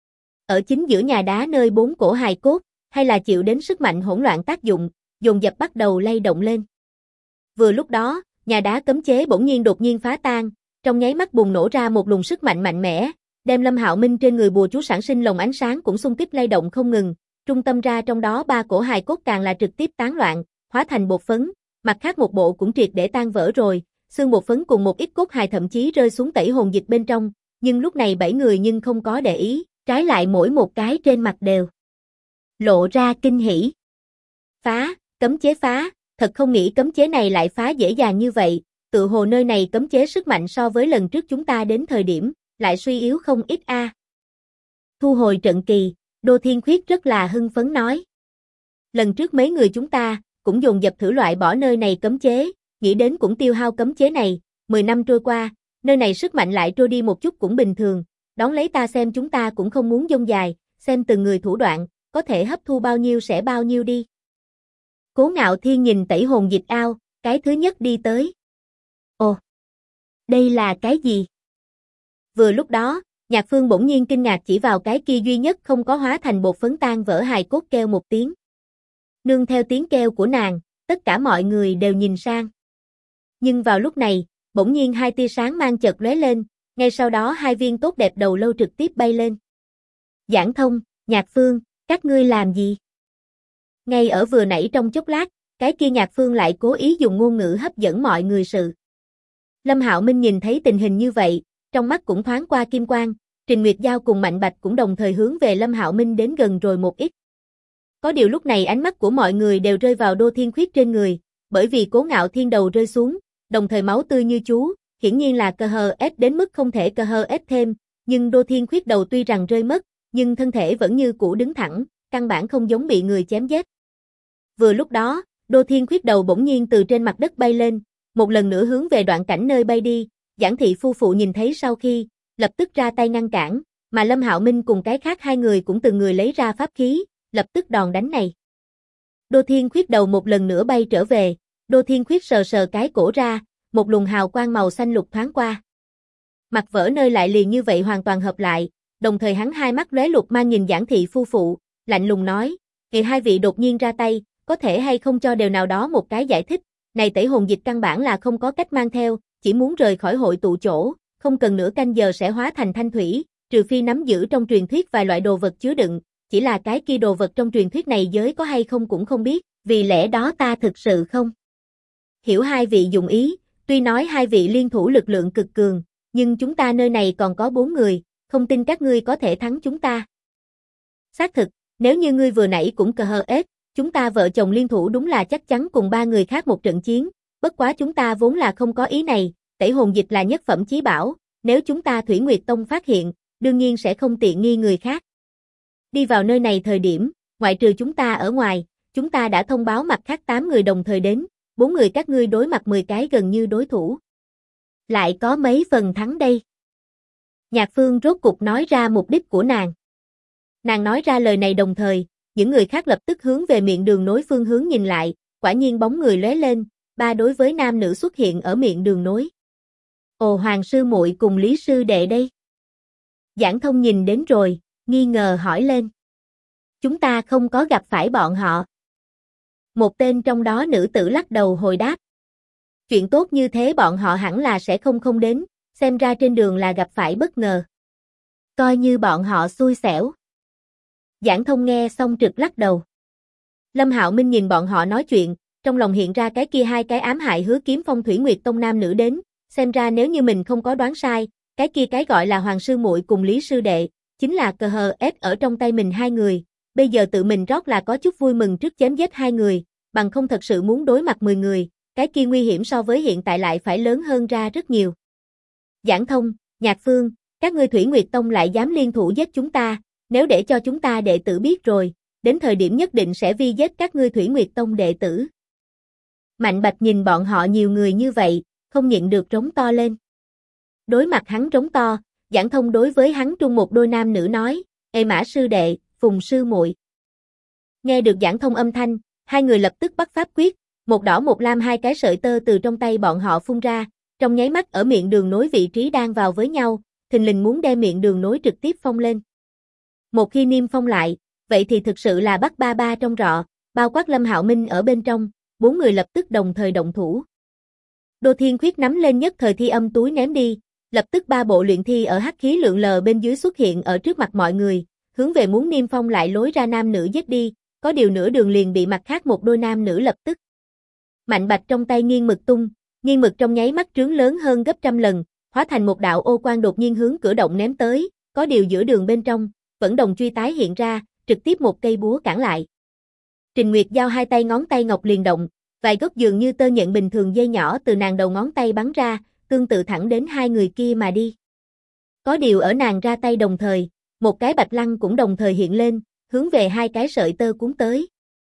Ở chính giữa nhà đá nơi 4 cổ hài cốt, hay là chịu đến sức mạnh hỗn loạn tác dụng, dồn dập bắt đầu lay động lên. Vừa lúc đó, nhà đá cấm chế bỗng nhiên đột nhiên phá tan, trong nháy mắt bùng nổ ra một luồng sức mạnh mạnh mẽ, đem Lâm Hạo Minh trên người bùa chú sản sinh lồng ánh sáng cũng xung kích lay động không ngừng, trung tâm ra trong đó 3 cổ hài cốt càng là trực tiếp tán loạn, hóa thành bột phấn, mặt khác một bộ cũng triệt để tan vỡ rồi, xương bột phấn cùng một ít cốt hài thậm chí rơi xuống tẩy hồn dịch bên trong, nhưng lúc này 7 người nhưng không có để ý, trái lại mỗi một cái trên mặt đều lộ ra kinh hỉ. Phá, cấm chế phá, thật không nghĩ cấm chế này lại phá dễ dàng như vậy, tự hồ nơi này cấm chế sức mạnh so với lần trước chúng ta đến thời điểm, lại suy yếu không ít a. Thu hồi trận kỳ, Đô Thiên Khuyết rất là hưng phấn nói. Lần trước mấy người chúng ta, cũng dồn dập thử loại bỏ nơi này cấm chế, nghĩ đến cũng tiêu hao cấm chế này, 10 năm trôi qua, nơi này sức mạnh lại trôi đi một chút cũng bình thường, đón lấy ta xem chúng ta cũng không muốn dông dài, xem từng người thủ đoạn, có thể hấp thu bao nhiêu sẽ bao nhiêu đi. Cố Ngạo Thiên nhìn tẩy hồn dịch ao, cái thứ nhất đi tới. Ồ, đây là cái gì? Vừa lúc đó, Nhạc Phương bỗng nhiên kinh ngạc chỉ vào cái kia duy nhất không có hóa thành bột phấn tan vỡ hài cốt kêu một tiếng. Nương theo tiếng kêu của nàng, tất cả mọi người đều nhìn sang. Nhưng vào lúc này, bỗng nhiên hai tia sáng mang chợt lóe lên, ngay sau đó hai viên tốt đẹp đầu lâu trực tiếp bay lên. Giảng Thông, Nhạc Phương, các ngươi làm gì? Ngay ở vừa nãy trong chốc lát, cái kia Nhạc Phương lại cố ý dùng ngôn ngữ hấp dẫn mọi người sự. Lâm Hạo Minh nhìn thấy tình hình như vậy, trong mắt cũng thoáng qua kim quang, Trình Nguyệt Giao cùng Mạnh Bạch cũng đồng thời hướng về Lâm Hạo Minh đến gần rồi một ít. Có điều lúc này ánh mắt của mọi người đều rơi vào Đô Thiên Khuyết trên người, bởi vì Cố Ngạo Thiên đầu rơi xuống, đồng thời máu tươi như chú, hiển nhiên là cơ hờ ép đến mức không thể cơ hờ ép thêm, nhưng Đô Thiên Khuyết đầu tuy rằng rơi mất, nhưng thân thể vẫn như cũ đứng thẳng, căn bản không giống bị người chém giết. Vừa lúc đó, Đô Thiên Khuyết đầu bỗng nhiên từ trên mặt đất bay lên, một lần nữa hướng về đoạn cảnh nơi bay đi, Giản Thị phu phụ nhìn thấy sau khi, lập tức ra tay ngăn cản, mà Lâm Hạo Minh cùng cái khác hai người cũng từng người lấy ra pháp khí, lập tức đòn đánh này. Đô Thiên Khuyết đầu một lần nữa bay trở về, Đô Thiên Khuyết sờ sờ cái cổ ra, một luồng hào quang màu xanh lục thoáng qua. Mặt vỡ nơi lại liền như vậy hoàn toàn hợp lại, đồng thời hắn hai mắt lóe lục mang nhìn Giản Thị phu phụ, lạnh lùng nói, hai vị đột nhiên ra tay, có thể hay không cho điều nào đó một cái giải thích, này tẩy hồn dịch căn bản là không có cách mang theo, chỉ muốn rời khỏi hội tụ chỗ, không cần nửa canh giờ sẽ hóa thành thanh thủy, trừ phi nắm giữ trong truyền thuyết vài loại đồ vật chứa đựng, chỉ là cái kia đồ vật trong truyền thuyết này giới có hay không cũng không biết, vì lẽ đó ta thực sự không hiểu hai vị dụng ý, tuy nói hai vị liên thủ lực lượng cực cường, nhưng chúng ta nơi này còn có 4 người, không tin các ngươi có thể thắng chúng ta. Xác thực, nếu như ngươi vừa nãy cũng cờ hờ ết, chúng ta vợ chồng liên thủ đúng là chắc chắn cùng 3 người khác một trận chiến, bất quá chúng ta vốn là không có ý này, tẩy hồn dịch là nhất phẩm chí bảo, nếu chúng ta Thủy Nguyệt Tông phát hiện, đương nhiên sẽ không tiện nghi người khác. Đi vào nơi này thời điểm, ngoại trừ chúng ta ở ngoài, chúng ta đã thông báo mặt khác 8 người đồng thời đến, 4 người các ngươi đối mặt 10 cái gần như đối thủ. Lại có mấy phần thắng đây? Nhạc Phương rốt cục nói ra mục đích của nàng. Nàng nói ra lời này đồng thời, những người khác lập tức hướng về miệng đường nối phương hướng nhìn lại, quả nhiên bóng người lóe lên, 3 đối với nam nữ xuất hiện ở miệng đường nối. Ồ, Hoàng sư muội cùng Lý sư đệ đây. Giảng Thông nhìn đến rồi, nghi ngờ hỏi lên. Chúng ta không có gặp phải bọn họ. Một tên trong đó nữ tử lắc đầu hồi đáp. Chuyện tốt như thế bọn họ hẳn là sẽ không đến, xem ra trên đường là gặp phải bất ngờ. Coi như bọn họ xui xẻo. Giảng Thông nghe xong trực lắc đầu. Lâm Hạo Minh nhìn bọn họ nói chuyện, trong lòng hiện ra cái kia 2 cái ám hại Hứa Kiếm Phong Thủy Nguyệt Tông nam nữ đến, xem ra nếu như mình không có đoán sai, cái kia cái gọi là Hoàng sư muội cùng Lý sư đệ, chính là cờ hờ ép ở trong tay mình 2 người, bây giờ tự mình rót là có chút vui mừng trước chém giết 2 người, bằng không thật sự muốn đối mặt 10 người, cái kia nguy hiểm so với hiện tại lại phải lớn hơn ra rất nhiều. Giảng Thông, Nhạc Phương, các ngươi Thủy Nguyệt Tông lại dám liên thủ giết chúng ta, nếu để cho chúng ta đệ tử biết rồi, đến thời điểm nhất định sẽ vi giết các ngươi Thủy Nguyệt Tông đệ tử. Mạnh Bạch nhìn bọn họ nhiều người như vậy, không nhịn được rống to lên. Đối mặt hắn rống to, Giảng Thông đối với hắn trung một đôi nam nữ nói, Ê Mã sư đệ, Phùng sư muội. Nghe được Giảng Thông âm thanh, 2 người lập tức bắt pháp quyết, một đỏ một lam 2 cái sợi tơ từ trong tay bọn họ phun ra, trong nháy mắt ở miệng đường nối vị trí đang vào với nhau, thình lình muốn đem miệng đường nối trực tiếp phong lên. Một khi niêm phong lại, vậy thì thực sự là bắt ba ba trong rọ, bao quát Lâm Hạo Minh ở bên trong, 4 người lập tức đồng thời động thủ. Đô Thiên Khuyết nắm lên nhất thời thi âm túi ném đi, lập tức 3 bộ luyện thi ở hắc khí lượn lờ bên dưới xuất hiện ở trước mặt mọi người, hướng về muốn niêm phong lại lối ra nam nữ giết đi, có điều nửa đường liền bị mặt khác một đôi nam nữ lập tức. Mạnh Bạch trong tay nghiêng mực tung, nghiêng mực trong nháy mắt trướng lớn hơn gấp trăm lần, hóa thành một đạo ô quang đột nhiên hướng cửa động ném tới, có điều giữa đường bên trong, vẫn đồng truy tái hiện ra, trực tiếp một cây búa cản lại. Trình Nguyệt giao 2 tay ngón tay ngọc liền động, vài gốc dường như tơ nhện bình thường dây nhỏ từ nàng đầu ngón tay bắn ra, tương tự thẳng đến 2 người kia mà đi. Có điều ở nàng ra tay đồng thời, một cái bạch lăng cũng đồng thời hiện lên, hướng về 2 cái sợi tơ cuốn tới.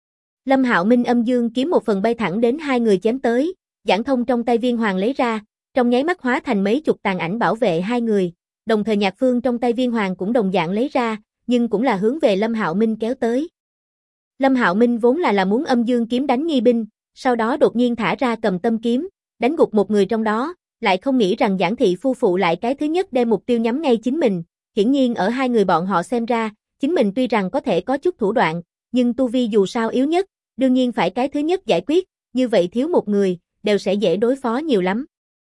Lâm Hạo Minh âm dương kiếm một phần bay thẳng đến 2 người chém tới, Giảng Thông trong tay viên hoàng lấy ra, trong nháy mắt hóa thành mấy chục tàn ảnh bảo vệ 2 người, đồng thời Nhạc Phương trong tay viên hoàng cũng đồng dạng lấy ra, nhưng cũng là hướng về Lâm Hạo Minh kéo tới. Lâm Hạo Minh vốn là muốn âm dương kiếm đánh nghi binh, sau đó đột nhiên thả ra cầm tâm kiếm, đánh gục một người trong đó, lại không nghĩ rằng Giản thị phu phụ lại cái thứ nhất đem mục tiêu nhắm ngay chính mình, hiển nhiên ở 2 người bọn họ xem ra, chính mình tuy rằng có thể có chút thủ đoạn, nhưng tu vi dù sao yếu nhất, đương nhiên phải cái thứ nhất giải quyết, như vậy thiếu một người, đều sẽ dễ đối phó nhiều lắm.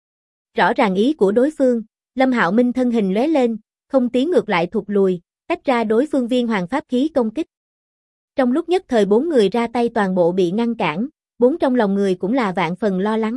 Rõ ràng ý của đối phương, Lâm Hạo Minh thân hình lóe lên, không tiến ngược lại thụt lùi, tách ra đối phương viên hoàng pháp khí công kích. Trong lúc nhất thời 4 người ra tay toàn bộ bị ngăn cản, 4 trong lòng người cũng là vạn phần lo lắng.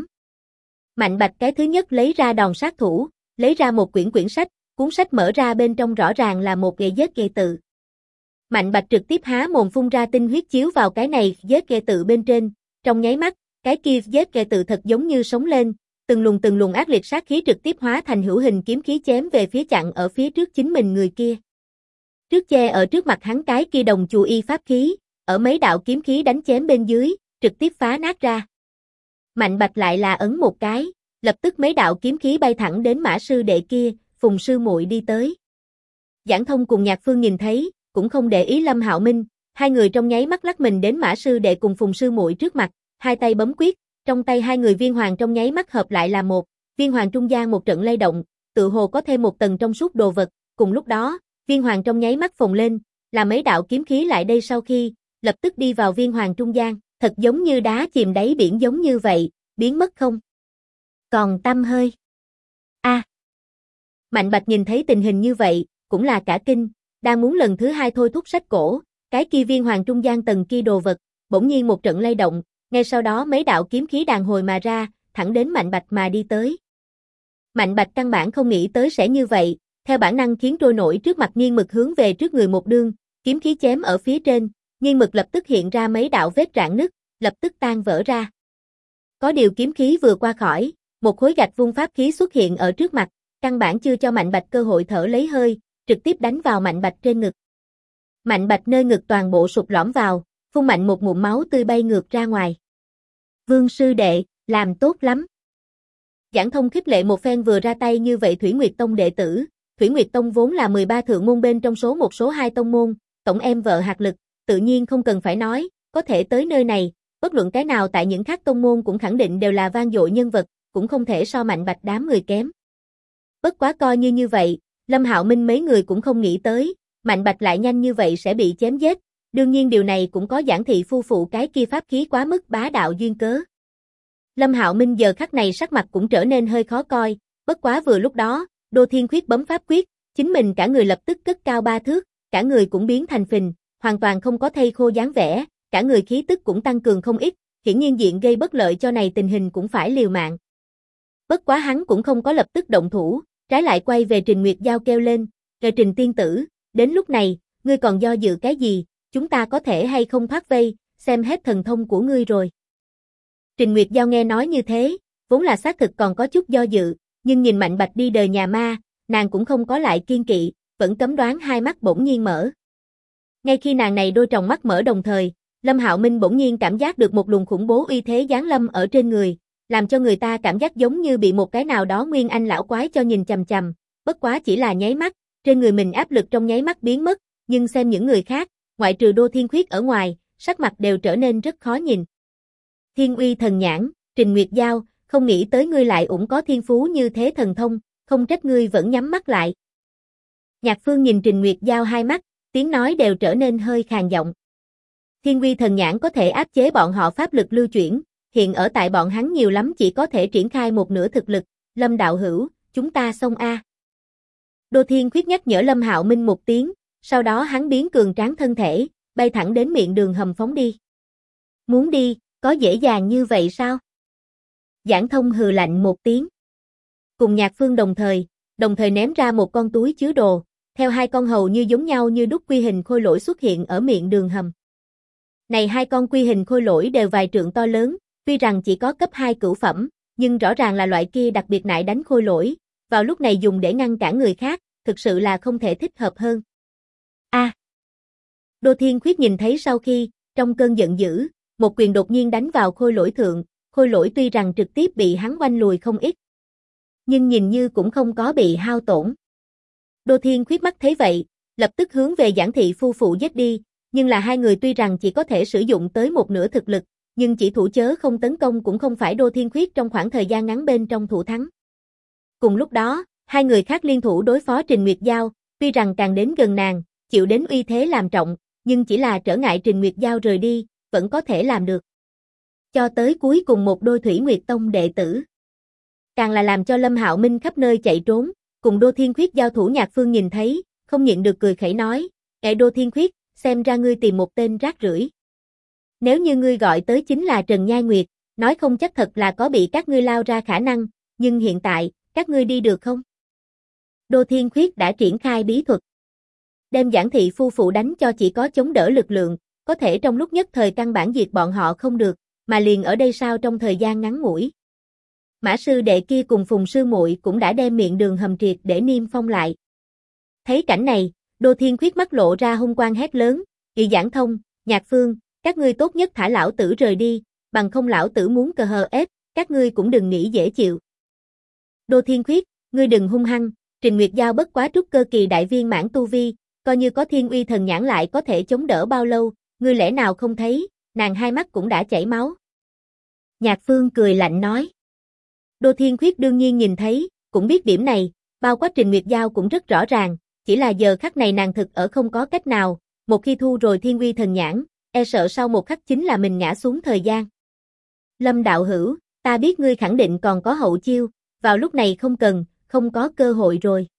Mạnh Bạch cái thứ nhất lấy ra đòn sát thủ, lấy ra một quyển sách, cuốn sách mở ra bên trong rõ ràng là một ghê vết ghê tự. Mạnh Bạch trực tiếp há mồm phun ra tinh huyết chiếu vào cái này vết ghê tự bên trên, trong nháy mắt, cái kia vết ghê tự thật giống như sống lên, từng luồng ác liệt sát khí trực tiếp hóa thành hữu hình kiếm khí chém về phía chặn ở phía trước chính mình người kia. Trước che ở trước mặt hắn cái kia đồng chù y pháp khí, ở mấy đạo kiếm khí đánh chém bên dưới, trực tiếp phá nát ra. Mạnh Bạch lại là ấn một cái, lập tức mấy đạo kiếm khí bay thẳng đến Mã sư đệ kia, Phùng sư muội đi tới. Giảng Thông cùng Nhạc Phương nhìn thấy, cũng không để ý Lâm Hạo Minh, 2 người trong nháy mắt lắc mình đến Mã sư đệ cùng Phùng sư muội trước mặt, 2 tay bấm quyết, trong tay 2 người viên hoàng trong nháy mắt hợp lại là một, viên hoàng trung gian một trận lay động, tự hồ có thêm một tầng trong suốt đồ vật, cùng lúc đó, viên hoàng trong nháy mắt phồng lên, là mấy đạo kiếm khí lại đây sau khi, lập tức đi vào viên hoàng trung gian, thật giống như đá chìm đáy biển giống như vậy, biến mất không còn tăm hơi. Mạnh Bạch nhìn thấy tình hình như vậy, cũng là cả kinh, đang muốn lần thứ 2 thôi thúc sách cổ, cái kia viên hoàng trung gian tầng kia đồ vật, bỗng nhiên một trận lay động, ngay sau đó mấy đạo kiếm khí đàn hồi mà ra, thẳng đến Mạnh Bạch mà đi tới. Mạnh Bạch căn bản không nghĩ tới sẽ như vậy, theo bản năng khiến trôi nổi trước mặt nghiêng mực hướng về trước người một đương, kiếm khí chém ở phía trên, nghiêng mực lập tức hiện ra mấy đạo vết rạn nứt, lập tức tan vỡ ra. Có điều kiếm khí vừa qua khỏi, một khối gạch vung pháp khí xuất hiện ở trước mặt, căn bản chưa cho Mạnh Bạch cơ hội thở lấy hơi, trực tiếp đánh vào Mạnh Bạch trên ngực. Mạnh Bạch nơi ngực toàn bộ sụp lõm vào, phun mạnh một ngụm máu tươi bay ngược ra ngoài. Vương sư đệ, làm tốt lắm. Giảng Thông khích lệ một phen vừa ra tay như vậy Thủy Nguyệt Tông đệ tử. Thủy Nguyệt Tông vốn là 13 thượng môn bên trong số một số 2 tông môn, tổng em vợ hạt lực, tự nhiên không cần phải nói, có thể tới nơi này, bất luận cái nào tại những khác tông môn cũng khẳng định đều là vang dội nhân vật, cũng không thể so Mạnh Bạch đám người kém. Bất quá coi như vậy, Lâm Hạo Minh mấy người cũng không nghĩ tới, Mạnh Bạch lại nhanh như vậy sẽ bị chém giết, đương nhiên điều này cũng có Giản thị phu phụ cái kia pháp khí quá mức bá đạo duyên cớ. Lâm Hạo Minh giờ khắc này sắc mặt cũng trở nên hơi khó coi, bất quá vừa lúc đó, Đô Thiên Khuyết bấm pháp quyết, chính mình cả người lập tức cất cao 3 thước, cả người cũng biến thành phình, hoàn toàn không có thây khô dáng vẻ, cả người khí tức cũng tăng cường không ít, hiển nhiên diện gây bất lợi cho này tình hình cũng phải liều mạng. Bất quá hắn cũng không có lập tức động thủ, trái lại quay về Trình Nguyệt Giao kêu lên, Trình tiên tử, đến lúc này, ngươi còn do dự cái gì, chúng ta có thể hay không thoát vây, xem hết thần thông của ngươi rồi. Trình Nguyệt Giao nghe nói như thế, vốn là xác thực còn có chút do dự, nhưng nhìn Mạnh Bạch đi đời nhà ma, nàng cũng không có lại kiên kỵ, vẫn cấm đoán hai mắt bỗng nhiên mở. Ngay khi nàng này đôi tròng mắt mở đồng thời, Lâm Hạo Minh bỗng nhiên cảm giác được một luồng khủng bố uy thế giáng lâm ở trên người, làm cho người ta cảm giác giống như bị một cái nào đó nguyên anh lão quái cho nhìn chằm chằm, bất quá chỉ là nháy mắt, trên người mình áp lực trong nháy mắt biến mất, nhưng xem những người khác, ngoại trừ Đô Thiên Khuyết ở ngoài, sắc mặt đều trở nên rất khó nhìn. Thiên uy thần nhãn, Trình Nguyệt Giao, không nghĩ tới ngươi lại cũng có thiên phú như thế thần thông, không trách ngươi vẫn nhắm mắt lại. Nhạc Phương nhìn Trình Nguyệt Giao hai mắt, tiếng nói đều trở nên hơi khàn giọng. Thiên uy thần nhãn có thể áp chế bọn họ pháp lực lưu chuyển, hiện ở tại bọn hắn nhiều lắm chỉ có thể triển khai một nửa thực lực, Lâm đạo hữu, chúng ta xông a. Đô Thiên Khuyết nhắc nhở Lâm Hạo Minh một tiếng, sau đó hắn biến cường tráng thân thể, bay thẳng đến miệng đường hầm phóng đi. Muốn đi, có dễ dàng như vậy sao? Giảng Thông hừ lạnh một tiếng. Cùng Nhạc Phương đồng thời ném ra một con túi chứa đồ, theo hai con hầu như giống nhau như đúc quy hình khôi lỗi xuất hiện ở miệng đường hầm. Này hai con quy hình khôi lỗi đều vài trượng to lớn, tuy rằng chỉ có cấp 2 cửu phẩm, nhưng rõ ràng là loại kia đặc biệt nại đánh khôi lỗi, vào lúc này dùng để ngăn cản người khác, thực sự là không thể thích hợp hơn. A. Đô Thiên Khuyết nhìn thấy sau khi, trong cơn giận dữ, một quyền đột nhiên đánh vào khôi lỗi thượng, khôi lỗi tuy rằng trực tiếp bị hắn oanh lùi không ít, nhưng nhìn như cũng không có bị hao tổn. Đô Thiên Khuyết mắt thấy vậy, lập tức hướng về Giản thị phu phụ giết đi, nhưng là hai người tuy rằng chỉ có thể sử dụng tới một nửa thực lực, nhưng chỉ thủ chớ không tấn công cũng không phải Đô Thiên Khuyết trong khoảng thời gian ngắn bên trong thủ thắng. Cùng lúc đó, hai người khác liên thủ đối phó Trình Nguyệt Giao, tuy rằng càng đến gần nàng, chịu đến uy thế làm trọng, nhưng chỉ là trở ngại Trình Nguyệt Giao rời đi, vẫn có thể làm được. Cho tới cuối cùng một đôi Thủy Nguyệt Tông đệ tử. Càng là làm cho Lâm Hạo Minh khắp nơi chạy trốn, cùng Đô Thiên Khuyết giao thủ Nhạc Phương nhìn thấy, không nhịn được cười khẩy nói, Đô Thiên Khuyết, xem ra ngươi tìm một tên rác rưởi. Nếu như ngươi gọi tới chính là Trần Nhai Nguyệt, nói không chắc thật là có bị các ngươi lao ra khả năng, nhưng hiện tại, các ngươi đi được không? Đô Thiên Khuyết đã triển khai bí thuật. Đem Giản thị phu phụ đánh cho chỉ có chống đỡ lực lượng, có thể trong lúc nhất thời căn bản diệt bọn họ không được, mà liền ở đây sao trong thời gian ngắn ngủi. Mã sư đệ kia cùng Phùng sư muội cũng đã đem miệng đường hầm triệt để niêm phong lại. Thấy cảnh này, Đô Thiên Khuyết mắt lộ ra hung quang hét lớn, Giảng Thông, Nhạc Phương, các ngươi tốt nhất thả lão tử rời đi, bằng không lão tử muốn cờ hờ ép, các ngươi cũng đừng nghĩ dễ chịu. Đô Thiên Khuyết, ngươi đừng hung hăng, Trình Nguyệt Giao bất quá trúc cơ kỳ đại viên mãn tu vi, coi như có thiên uy thần nhãn lại có thể chống đỡ bao lâu, ngươi lẽ nào không thấy, nàng hai mắt cũng đã chảy máu. Nhạc Phương cười lạnh nói. Đô Thiên Khuyết đương nhiên nhìn thấy, cũng biết điểm này, bao quát Trình Nguyệt Giao cũng rất rõ ràng, chỉ là giờ khắc này nàng thực ở không có cách nào, một khi thu rồi thiên uy thần nhãn, e sợ sau một khắc chính là mình ngã xuống thời gian. Lâm đạo hữu, ta biết ngươi khẳng định còn có hậu chiêu, vào lúc này không cần, không có cơ hội rồi.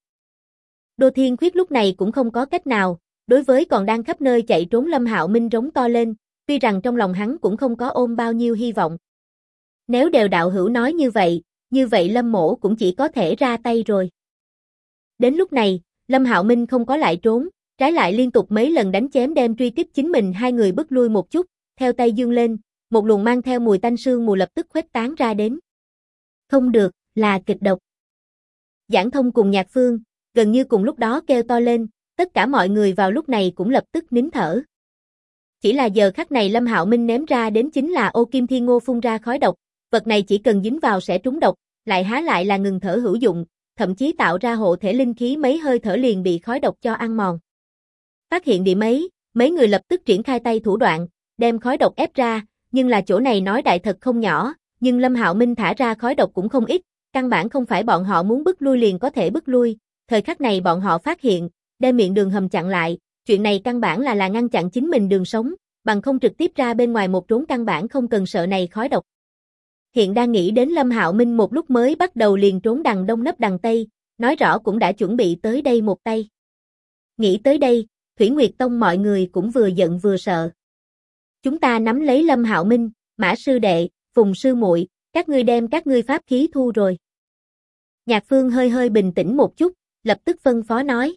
Đô Thiên Khuyết lúc này cũng không có cách nào, đối với còn đang khắp nơi chạy trốn Lâm Hạo Minh rống to lên, tuy rằng trong lòng hắn cũng không có ôm bao nhiêu hy vọng. Nếu đều đạo hữu nói như vậy Lâm mỗ cũng chỉ có thể ra tay rồi. Đến lúc này, Lâm Hạo Minh không có lại trốn, trái lại liên tục mấy lần đánh chém đem truy kích chính mình hai người bước lui một chút, theo tay dương lên, một luồng mang theo mùi tanh sương mù lập tức khuếch tán ra đến. Không được, là kịch độc. Giảng Thông cùng Nhạc Phương, gần như cùng lúc đó kêu to lên, tất cả mọi người vào lúc này cũng lập tức nín thở. Chỉ là giờ khắc này Lâm Hạo Minh ném ra đến chính là ô kim thiên ngô phun ra khói độc, vật này chỉ cần dính vào sẽ trúng độc, lại há lại là ngừng thở hữu dụng, thậm chí tạo ra hộ thể linh khí mấy hơi thở liền bị khói độc cho ăn mòn. Phát hiện điểm ấy, mấy người lập tức triển khai tay thủ đoạn, đem khói độc ép ra, nhưng là chỗ này nói đại thật không nhỏ, nhưng Lâm Hạo Minh thả ra khói độc cũng không ít, căn bản không phải bọn họ muốn bức lui liền có thể bức lui, thời khắc này bọn họ phát hiện, đem miệng đường hầm chặn lại, chuyện này căn bản là ngăn chặn chính mình đường sống, bằng không trực tiếp ra bên ngoài một trốn căn bản không cần sợ này khói độc. Hiện đang nghĩ đến Lâm Hạo Minh một lúc mới bắt đầu liền trốn đằng đông nấp đằng tây, nói rõ cũng đã chuẩn bị tới đây một tay. Nghĩ tới đây, Thủy Nguyệt Tông mọi người cũng vừa giận vừa sợ. Chúng ta nắm lấy Lâm Hạo Minh, Mã sư đệ, Phùng sư muội, các ngươi đem các ngươi pháp khí thu rồi. Nhạc Phương hơi hơi bình tĩnh một chút, lập tức phân phó nói.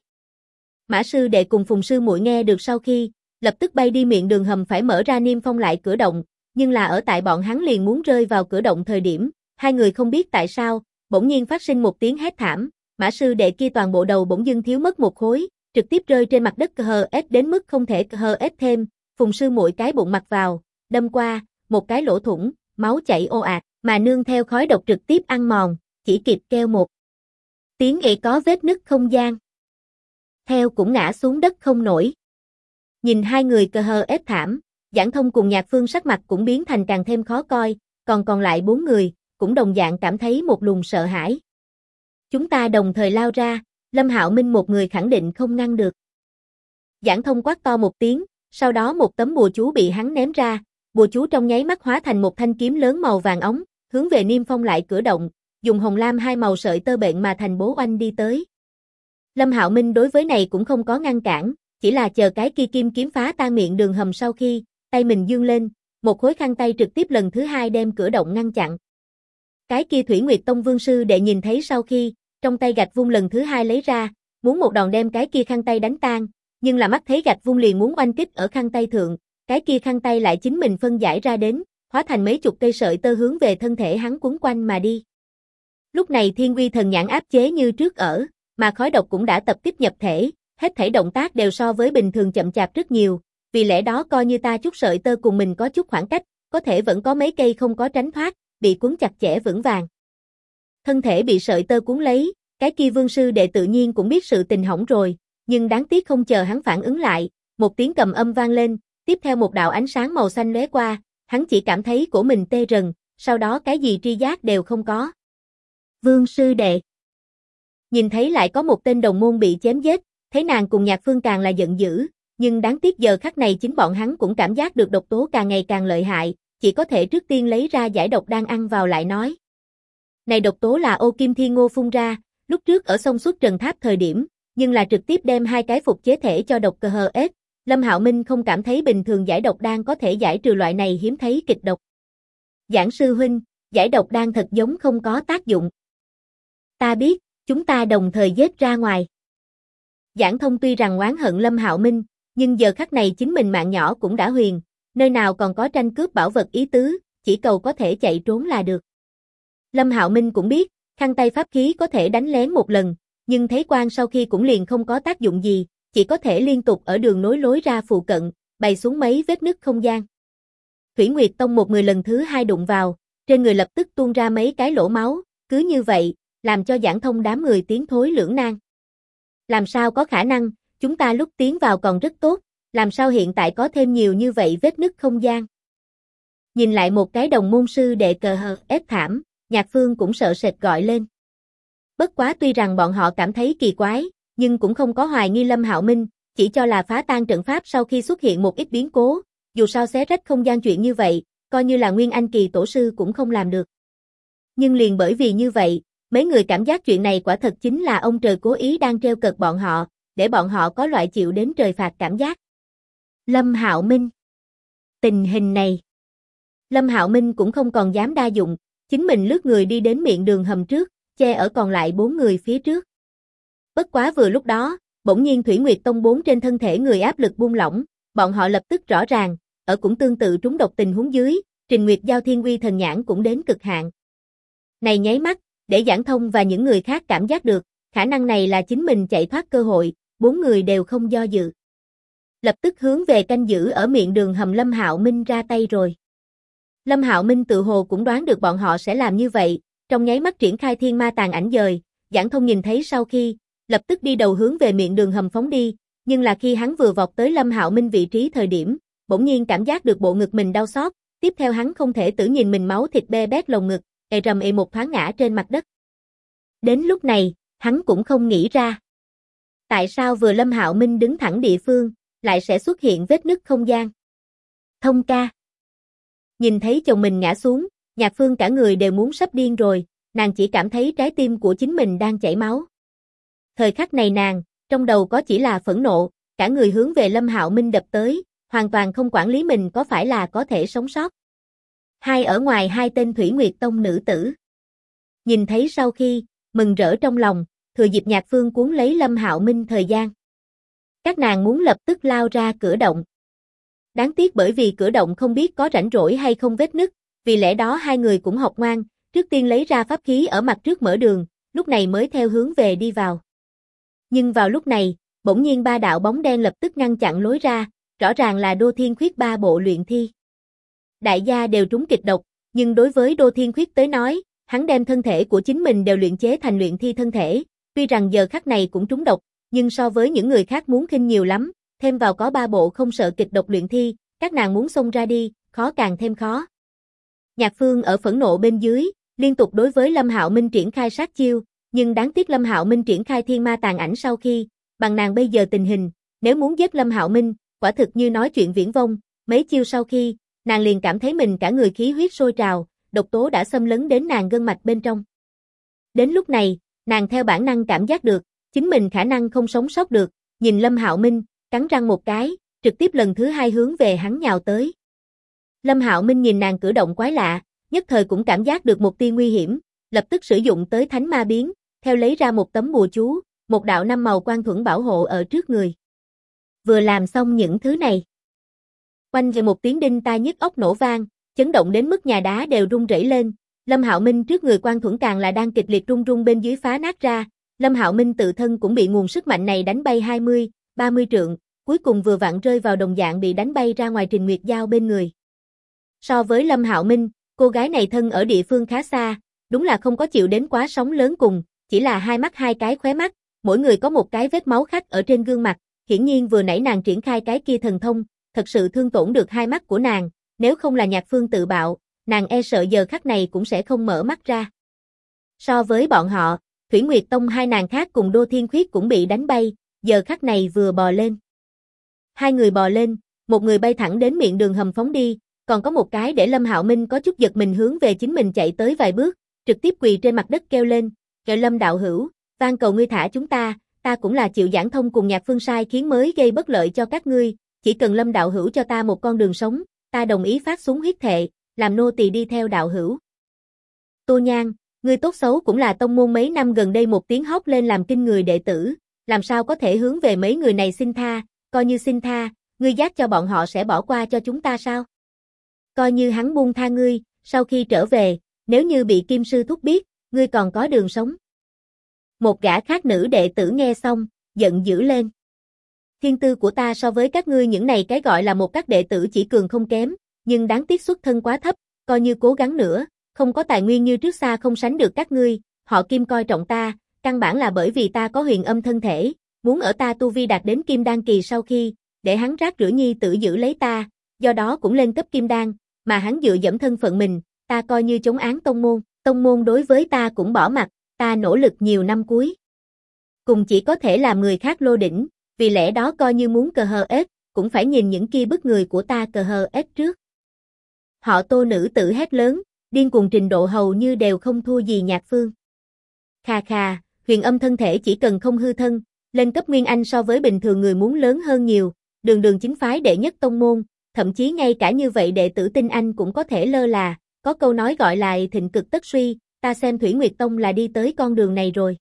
Mã sư đệ cùng Phùng sư muội nghe được sau khi, lập tức bay đi miệng đường hầm phải mở ra niêm phong lại cửa động, nhưng là ở tại bọn hắn liền muốn rơi vào cửa động thời điểm, hai người không biết tại sao, bỗng nhiên phát sinh một tiếng hét thảm, Mã sư đệ kia toàn bộ đầu bỗng dưng thiếu mất một khối, trực tiếp rơi trên mặt đất KHS đến mức không thể KHS thêm, Phùng sư muội cái bụng mặt vào, đâm qua, một cái lỗ thủng, máu chảy ồ ạt, mà nương theo khói độc trực tiếp ăn mòn, chỉ kịp kêu một tiếng ệ có vết nứt không gian. Theo cũng ngã xuống đất không nổi. Nhìn hai người KHS thảm, Giảng Thông cùng Nhạc Phương sắc mặt cũng biến thành càng thêm khó coi, còn lại 4 người, cũng đồng dạng cảm thấy một luồng sợ hãi. Chúng ta đồng thời lao ra, Lâm Hạo Minh một người khẳng định không ngăn được. Giảng Thông quát to một tiếng, sau đó một tấm bùa chú bị hắn ném ra, bùa chú trong nháy mắt hóa thành một thanh kiếm lớn màu vàng óng, hướng về niêm phong lại cửa động, dùng hồng lam hai màu sợi tơ bệnh mà thành bố oanh đi tới. Lâm Hạo Minh đối với này cũng không có ngăn cản, chỉ là chờ cái kia kim kiếm phá tan miệng đường hầm sau khi, tay mình dương lên, một khối khăn tay trực tiếp lần thứ hai đem cửa động ngăn chặn. Cái kia Thủy Nguyệt Tông Vương sư đệ nhìn thấy sau khi, trong tay gạch vung lần thứ hai lấy ra, muốn một đòn đem cái kia khăn tay đánh tan, nhưng là mắt thấy gạch vung liền muốn oanh kích ở khăn tay thượng, cái kia khăn tay lại chính mình phân giải ra đến, hóa thành mấy chục cây sợi tơ hướng về thân thể hắn quấn quanh mà đi. Lúc này Thiên Uy thần nhãn áp chế như trước ở, mà khói độc cũng đã tập kích nhập thể, hết thảy động tác đều so với bình thường chậm chạp rất nhiều, vì lẽ đó coi như ta chút sợi tơ cùng mình có chút khoảng cách, có thể vẫn có mấy cây không có tránh thoát, bị cuốn chặt chẽ vững vàng. Thân thể bị sợi tơ cuốn lấy, cái kia Vương sư đệ tự nhiên cũng biết sự tình hỏng rồi, nhưng đáng tiếc không chờ hắn phản ứng lại, một tiếng cầm âm vang lên, tiếp theo một đạo ánh sáng màu xanh lóe qua, hắn chỉ cảm thấy cổ mình tê rần, sau đó cái gì tri giác đều không có. Vương sư đệ. Nhìn thấy lại có một tên đồng môn bị chém giết, thấy nàng cùng Nhạc Phương càng là giận dữ, nhưng đáng tiếc giờ khắc này chính bọn hắn cũng cảm giác được độc tố càng ngày càng lợi hại, chỉ có thể trước tiên lấy ra giải độc đang ăn vào lại nói. Này độc tố là ô kim thiên ngô phun ra, lúc trước ở sông Xuất Trần Tháp thời điểm, nhưng là trực tiếp đem hai cái phục chế thể cho độc KHS, Lâm Hạo Minh không cảm thấy bình thường giải độc đan có thể giải trừ loại này hiếm thấy kịch độc. Giảng sư huynh, giải độc đan thật giống không có tác dụng. Ta biết, chúng ta đồng thời giết ra ngoài. Giảng Thông tuy rằng oán hận Lâm Hạo Minh, nhưng giờ khắc này chính mình mạng nhỏ cũng đã huyền, nơi nào còn có tranh cướp bảo vật ý tứ, chỉ cầu có thể chạy trốn là được. Lâm Hạo Minh cũng biết, khăn tay pháp khí có thể đánh lén một lần, nhưng thấy quang sau khi cũng liền không có tác dụng gì, chỉ có thể liên tục ở đường nối lối ra phụ cận, bày xuống mấy vết nứt không gian. Thủy Nguyệt Tông một người lần thứ hai đụng vào, trên người lập tức tuôn ra mấy cái lỗ máu, cứ như vậy, làm cho Giảng Thông đám người tiến thối lưỡng nan. Làm sao có khả năng, chúng ta lúc tiến vào còn rất tốt, làm sao hiện tại có thêm nhiều như vậy vết nứt không gian. Nhìn lại một cái đồng môn sư đệ cờ hờ ép thảm, Nhạc Phương cũng sợ sệt gọi lên. Bất quá tuy rằng bọn họ cảm thấy kỳ quái, nhưng cũng không có hoài nghi Lâm Hạo Minh, chỉ cho là phá tan trận pháp sau khi xuất hiện một ít biến cố, dù sao xé rách không gian chuyện như vậy, coi như là Nguyên Anh kỳ tổ sư cũng không làm được. Nhưng liền bởi vì như vậy, mấy người cảm giác chuyện này quả thật chính là ông trời cố ý đang trêu cợt bọn họ, để bọn họ có loại chịu đến trời phạt cảm giác. Lâm Hạo Minh. Tình hình này. Lâm Hạo Minh cũng không còn dám đa dụng, chính mình lướt người đi đến miệng đường hầm trước, che ở còn lại 4 người phía trước. Bất quá vừa lúc đó, bỗng nhiên Thủy Nguyệt Tông 4 trên thân thể người áp lực buông lỏng, bọn họ lập tức rõ ràng, ở cũng tương tự trúng độc tình huống dưới, Trình Nguyệt Giao Thiên Uy thần nhãn cũng đến cực hạn. Này nháy mắt, để Giảng Thông và những người khác cảm giác được, khả năng này là chính mình chạy thoát cơ hội, 4 người đều không do dự. lập tức hướng về canh giữ ở miệng đường hầm Lâm Hạo Minh ra tay rồi. Lâm Hạo Minh tự hồ cũng đoán được bọn họ sẽ làm như vậy, trong nháy mắt triển khai thiên ma tàn ảnh dời, Giản Thông nhìn thấy sau khi, lập tức đi đầu hướng về miệng đường hầm phóng đi, nhưng là khi hắn vừa vọt tới Lâm Hạo Minh vị trí thời điểm, bỗng nhiên cảm giác được bộ ngực mình đau xót, tiếp theo hắn không thể tưởng nhìn mình máu thịt be bét lồng ngực, rầm một thoáng ngã trên mặt đất. Đến lúc này, hắn cũng không nghĩ ra. Tại sao vừa Lâm Hạo Minh đứng thẳng địa phương, lại sẽ xuất hiện vết nứt không gian? Thông ca. Nhìn thấy chồng mình ngã xuống, Nhạc Phương cả người đều muốn sắp điên rồi, nàng chỉ cảm thấy trái tim của chính mình đang chảy máu. Thời khắc này nàng, trong đầu có chỉ là phẫn nộ, cả người hướng về Lâm Hạo Minh đập tới, hoàn toàn không quản lý mình có phải là có thể sống sót. Hai ở ngoài hai tên Thủy Nguyệt Tông nữ tử. Nhìn thấy sau khi, mừng rỡ trong lòng, thừa dịp Nhạc Phương cuốn lấy Lâm Hạo Minh thời gian. Các nàng muốn lập tức lao ra cửa động. Đáng tiếc bởi vì cửa động không biết có rãnh rỗi hay không vết nứt, vì lẽ đó hai người cũng học ngoan, trước tiên lấy ra pháp khí ở mặt trước mở đường, lúc này mới theo hướng về đi vào. Nhưng vào lúc này, bỗng nhiên ba đạo bóng đen lập tức ngăn chặn lối ra, rõ ràng là Đô Thiên Khuyết ba bộ luyện thi. Đại gia đều trúng kịch độc, nhưng đối với Đô Thiên Khuyết tới nói, hắn đem thân thể của chính mình đều luyện chế thành luyện thi thân thể, tuy rằng giờ khắc này cũng trúng độc, nhưng so với những người khác muốn khinh nhiều lắm, thêm vào có ba bộ không sợ kịch độc luyện thi, các nàng muốn xông ra đi, khó càng thêm khó. Nhạc Phương ở phẫn nộ bên dưới, liên tục đối với Lâm Hạo Minh triển khai sát chiêu, nhưng đáng tiếc Lâm Hạo Minh triển khai thiên ma tàn ảnh sau khi, bằng nàng bây giờ tình hình, nếu muốn giết Lâm Hạo Minh, quả thực như nói chuyện viển vông, mấy chiêu sau khi, nàng liền cảm thấy mình cả người khí huyết sôi trào, độc tố đã xâm lấn đến nàng gân mạch bên trong. Đến lúc này, nàng theo bản năng cảm giác được, chính mình khả năng không sống sót được, nhìn Lâm Hạo Minh, cắn răng một cái, trực tiếp lần thứ hai hướng về hắn nhào tới. Lâm Hạo Minh nhìn nàng cử động quái lạ, nhất thời cũng cảm giác được một tia nguy hiểm, lập tức sử dụng tới thánh ma biến, theo lấy ra một tấm bùa chú, một đạo năm màu quang thuẫn bảo hộ ở trước người. Vừa làm xong những thứ này, oanh về một tiếng đinh tai nhức óc nổ vang, chấn động đến mức nhà đá đều rung rẩy lên. Lâm Hạo Minh trước người quang thuẫn càng là đang kịch liệt rung rung bên dưới phá nát ra. Lâm Hạo Minh tự thân cũng bị nguồn sức mạnh này đánh bay 20, 30 trượng, cuối cùng vừa vặn rơi vào đồng dạng bị đánh bay ra ngoài Trình Nguyệt Giao bên người. So với Lâm Hạo Minh, cô gái này thân ở địa phương khá xa, đúng là không có chịu đến quá sóng lớn cùng, chỉ là hai mắt hai cái khóe mắt, mỗi người có một cái vết máu khắc ở trên gương mặt, hiển nhiên vừa nãy nàng triển khai cái kia thần thông, thật sự thương tổn được hai mắt của nàng, nếu không là Nhạc Phương tự bạo, nàng e sợ giờ khắc này cũng sẽ không mở mắt ra. So với bọn họ, Thủy Nguyệt Tông hai nàng khác cùng Đô Thiên Khuyết cũng bị đánh bay, giờ khắc này vừa bò lên. Hai người bò lên, một người bay thẳng đến miệng đường hầm phóng đi, còn có một cái để Lâm Hạo Minh có chút giật mình hướng về chính mình chạy tới vài bước, trực tiếp quỳ trên mặt đất kêu lên, "Kệ Lâm đạo hữu, van cầu ngươi thả chúng ta cũng là chịu Giản Thông cùng Nhạc Phương sai khiến mới gây bất lợi cho các ngươi, chỉ cần Lâm đạo hữu cho ta một con đường sống, ta đồng ý phát xuống huyết thệ, làm nô tỳ đi theo đạo hữu." Tô Nhan, ngươi tốt xấu cũng là tông môn mấy năm gần đây một tiếng hót lên làm kinh người đệ tử, làm sao có thể hướng về mấy người này xin tha, coi như xin tha, ngươi giác cho bọn họ sẽ bỏ qua cho chúng ta sao? Coi như hắn buông tha ngươi, sau khi trở về, nếu như bị Kim sư thúc biết, ngươi còn có đường sống. Một gã khác nữ đệ tử nghe xong, giận dữ lên. Thiên tư của ta so với các ngươi những này cái gọi là một các đệ tử chỉ cường không kém, nhưng đáng tiếc xuất thân quá thấp, coi như cố gắng nữa, không có tài nguyên như trước xa không sánh được các ngươi, họ Kim coi trọng ta, căn bản là bởi vì ta có huyền âm thân thể, muốn ở ta tu vi đạt đến Kim Đan kỳ sau khi, để hắn rác rưởi nhi tử giữ lấy ta, do đó cũng lên cấp Kim Đan, mà hắn dựa dẫm thân phận mình, ta coi như chống án tông môn đối với ta cũng bỏ mặt, ta nỗ lực nhiều năm cuối. Cùng chỉ có thể làm người khác lô đỉnh, vì lẽ đó coi như muốn cờ hờ ết, cũng phải nhìn những kia bức người của ta cờ hờ ết trước. Họ Tô nữ tử hét lớn, điên cuồng trình độ hầu như đều không thua gì Nhạc Phương. Khà khà, huyền âm thân thể chỉ cần không hư thân, lên cấp Nguyên Anh so với bình thường người muốn lớn hơn nhiều, đường chính phái đệ nhất tông môn, thậm chí ngay cả như vậy đệ tử tinh anh cũng có thể lơ là, có câu nói gọi là thịnh cực tất suy, ta xem Thủy Nguyệt Tông là đi tới con đường này rồi.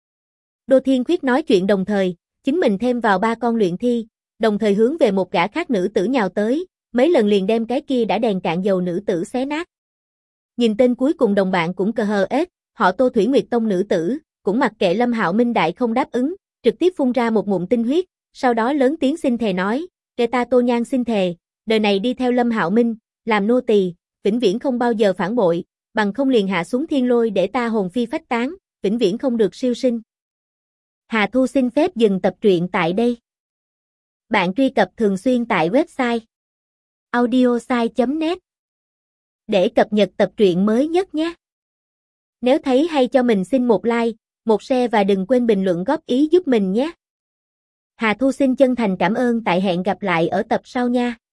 Đô Thiên Khuyết nói chuyện đồng thời, chính mình thêm vào 3 con luyện thi, đồng thời hướng về một gã khác nữ tử nhào tới, mấy lần liền đem cái kia đã đèn cạn dầu nữ tử xé nát. Nhìn tên cuối cùng đồng bạn cũng cờ hờ ết, họ Tô Thủy Nguyệt Tông nữ tử, cũng mặc kệ Lâm Hạo Minh đại không đáp ứng, trực tiếp phun ra một ngụm tinh huyết, sau đó lớn tiếng xin thề nói, Ta Tô Nhan xin thề, đời này đi theo Lâm Hạo Minh, làm nô tỳ, vĩnh viễn không bao giờ phản bội, bằng không liền hạ xuống thiên lôi để ta hồn phi phách tán, vĩnh viễn không được siêu sinh. Hà Thu xin phép dừng tập truyện tại đây. Bạn truy cập thường xuyên tại website audiosai.net để cập nhật tập truyện mới nhất nhé. Nếu thấy hay cho mình xin một like, một share và đừng quên bình luận góp ý giúp mình nhé. Hà Thu xin chân thành cảm ơn, tại hẹn gặp lại ở tập sau nha.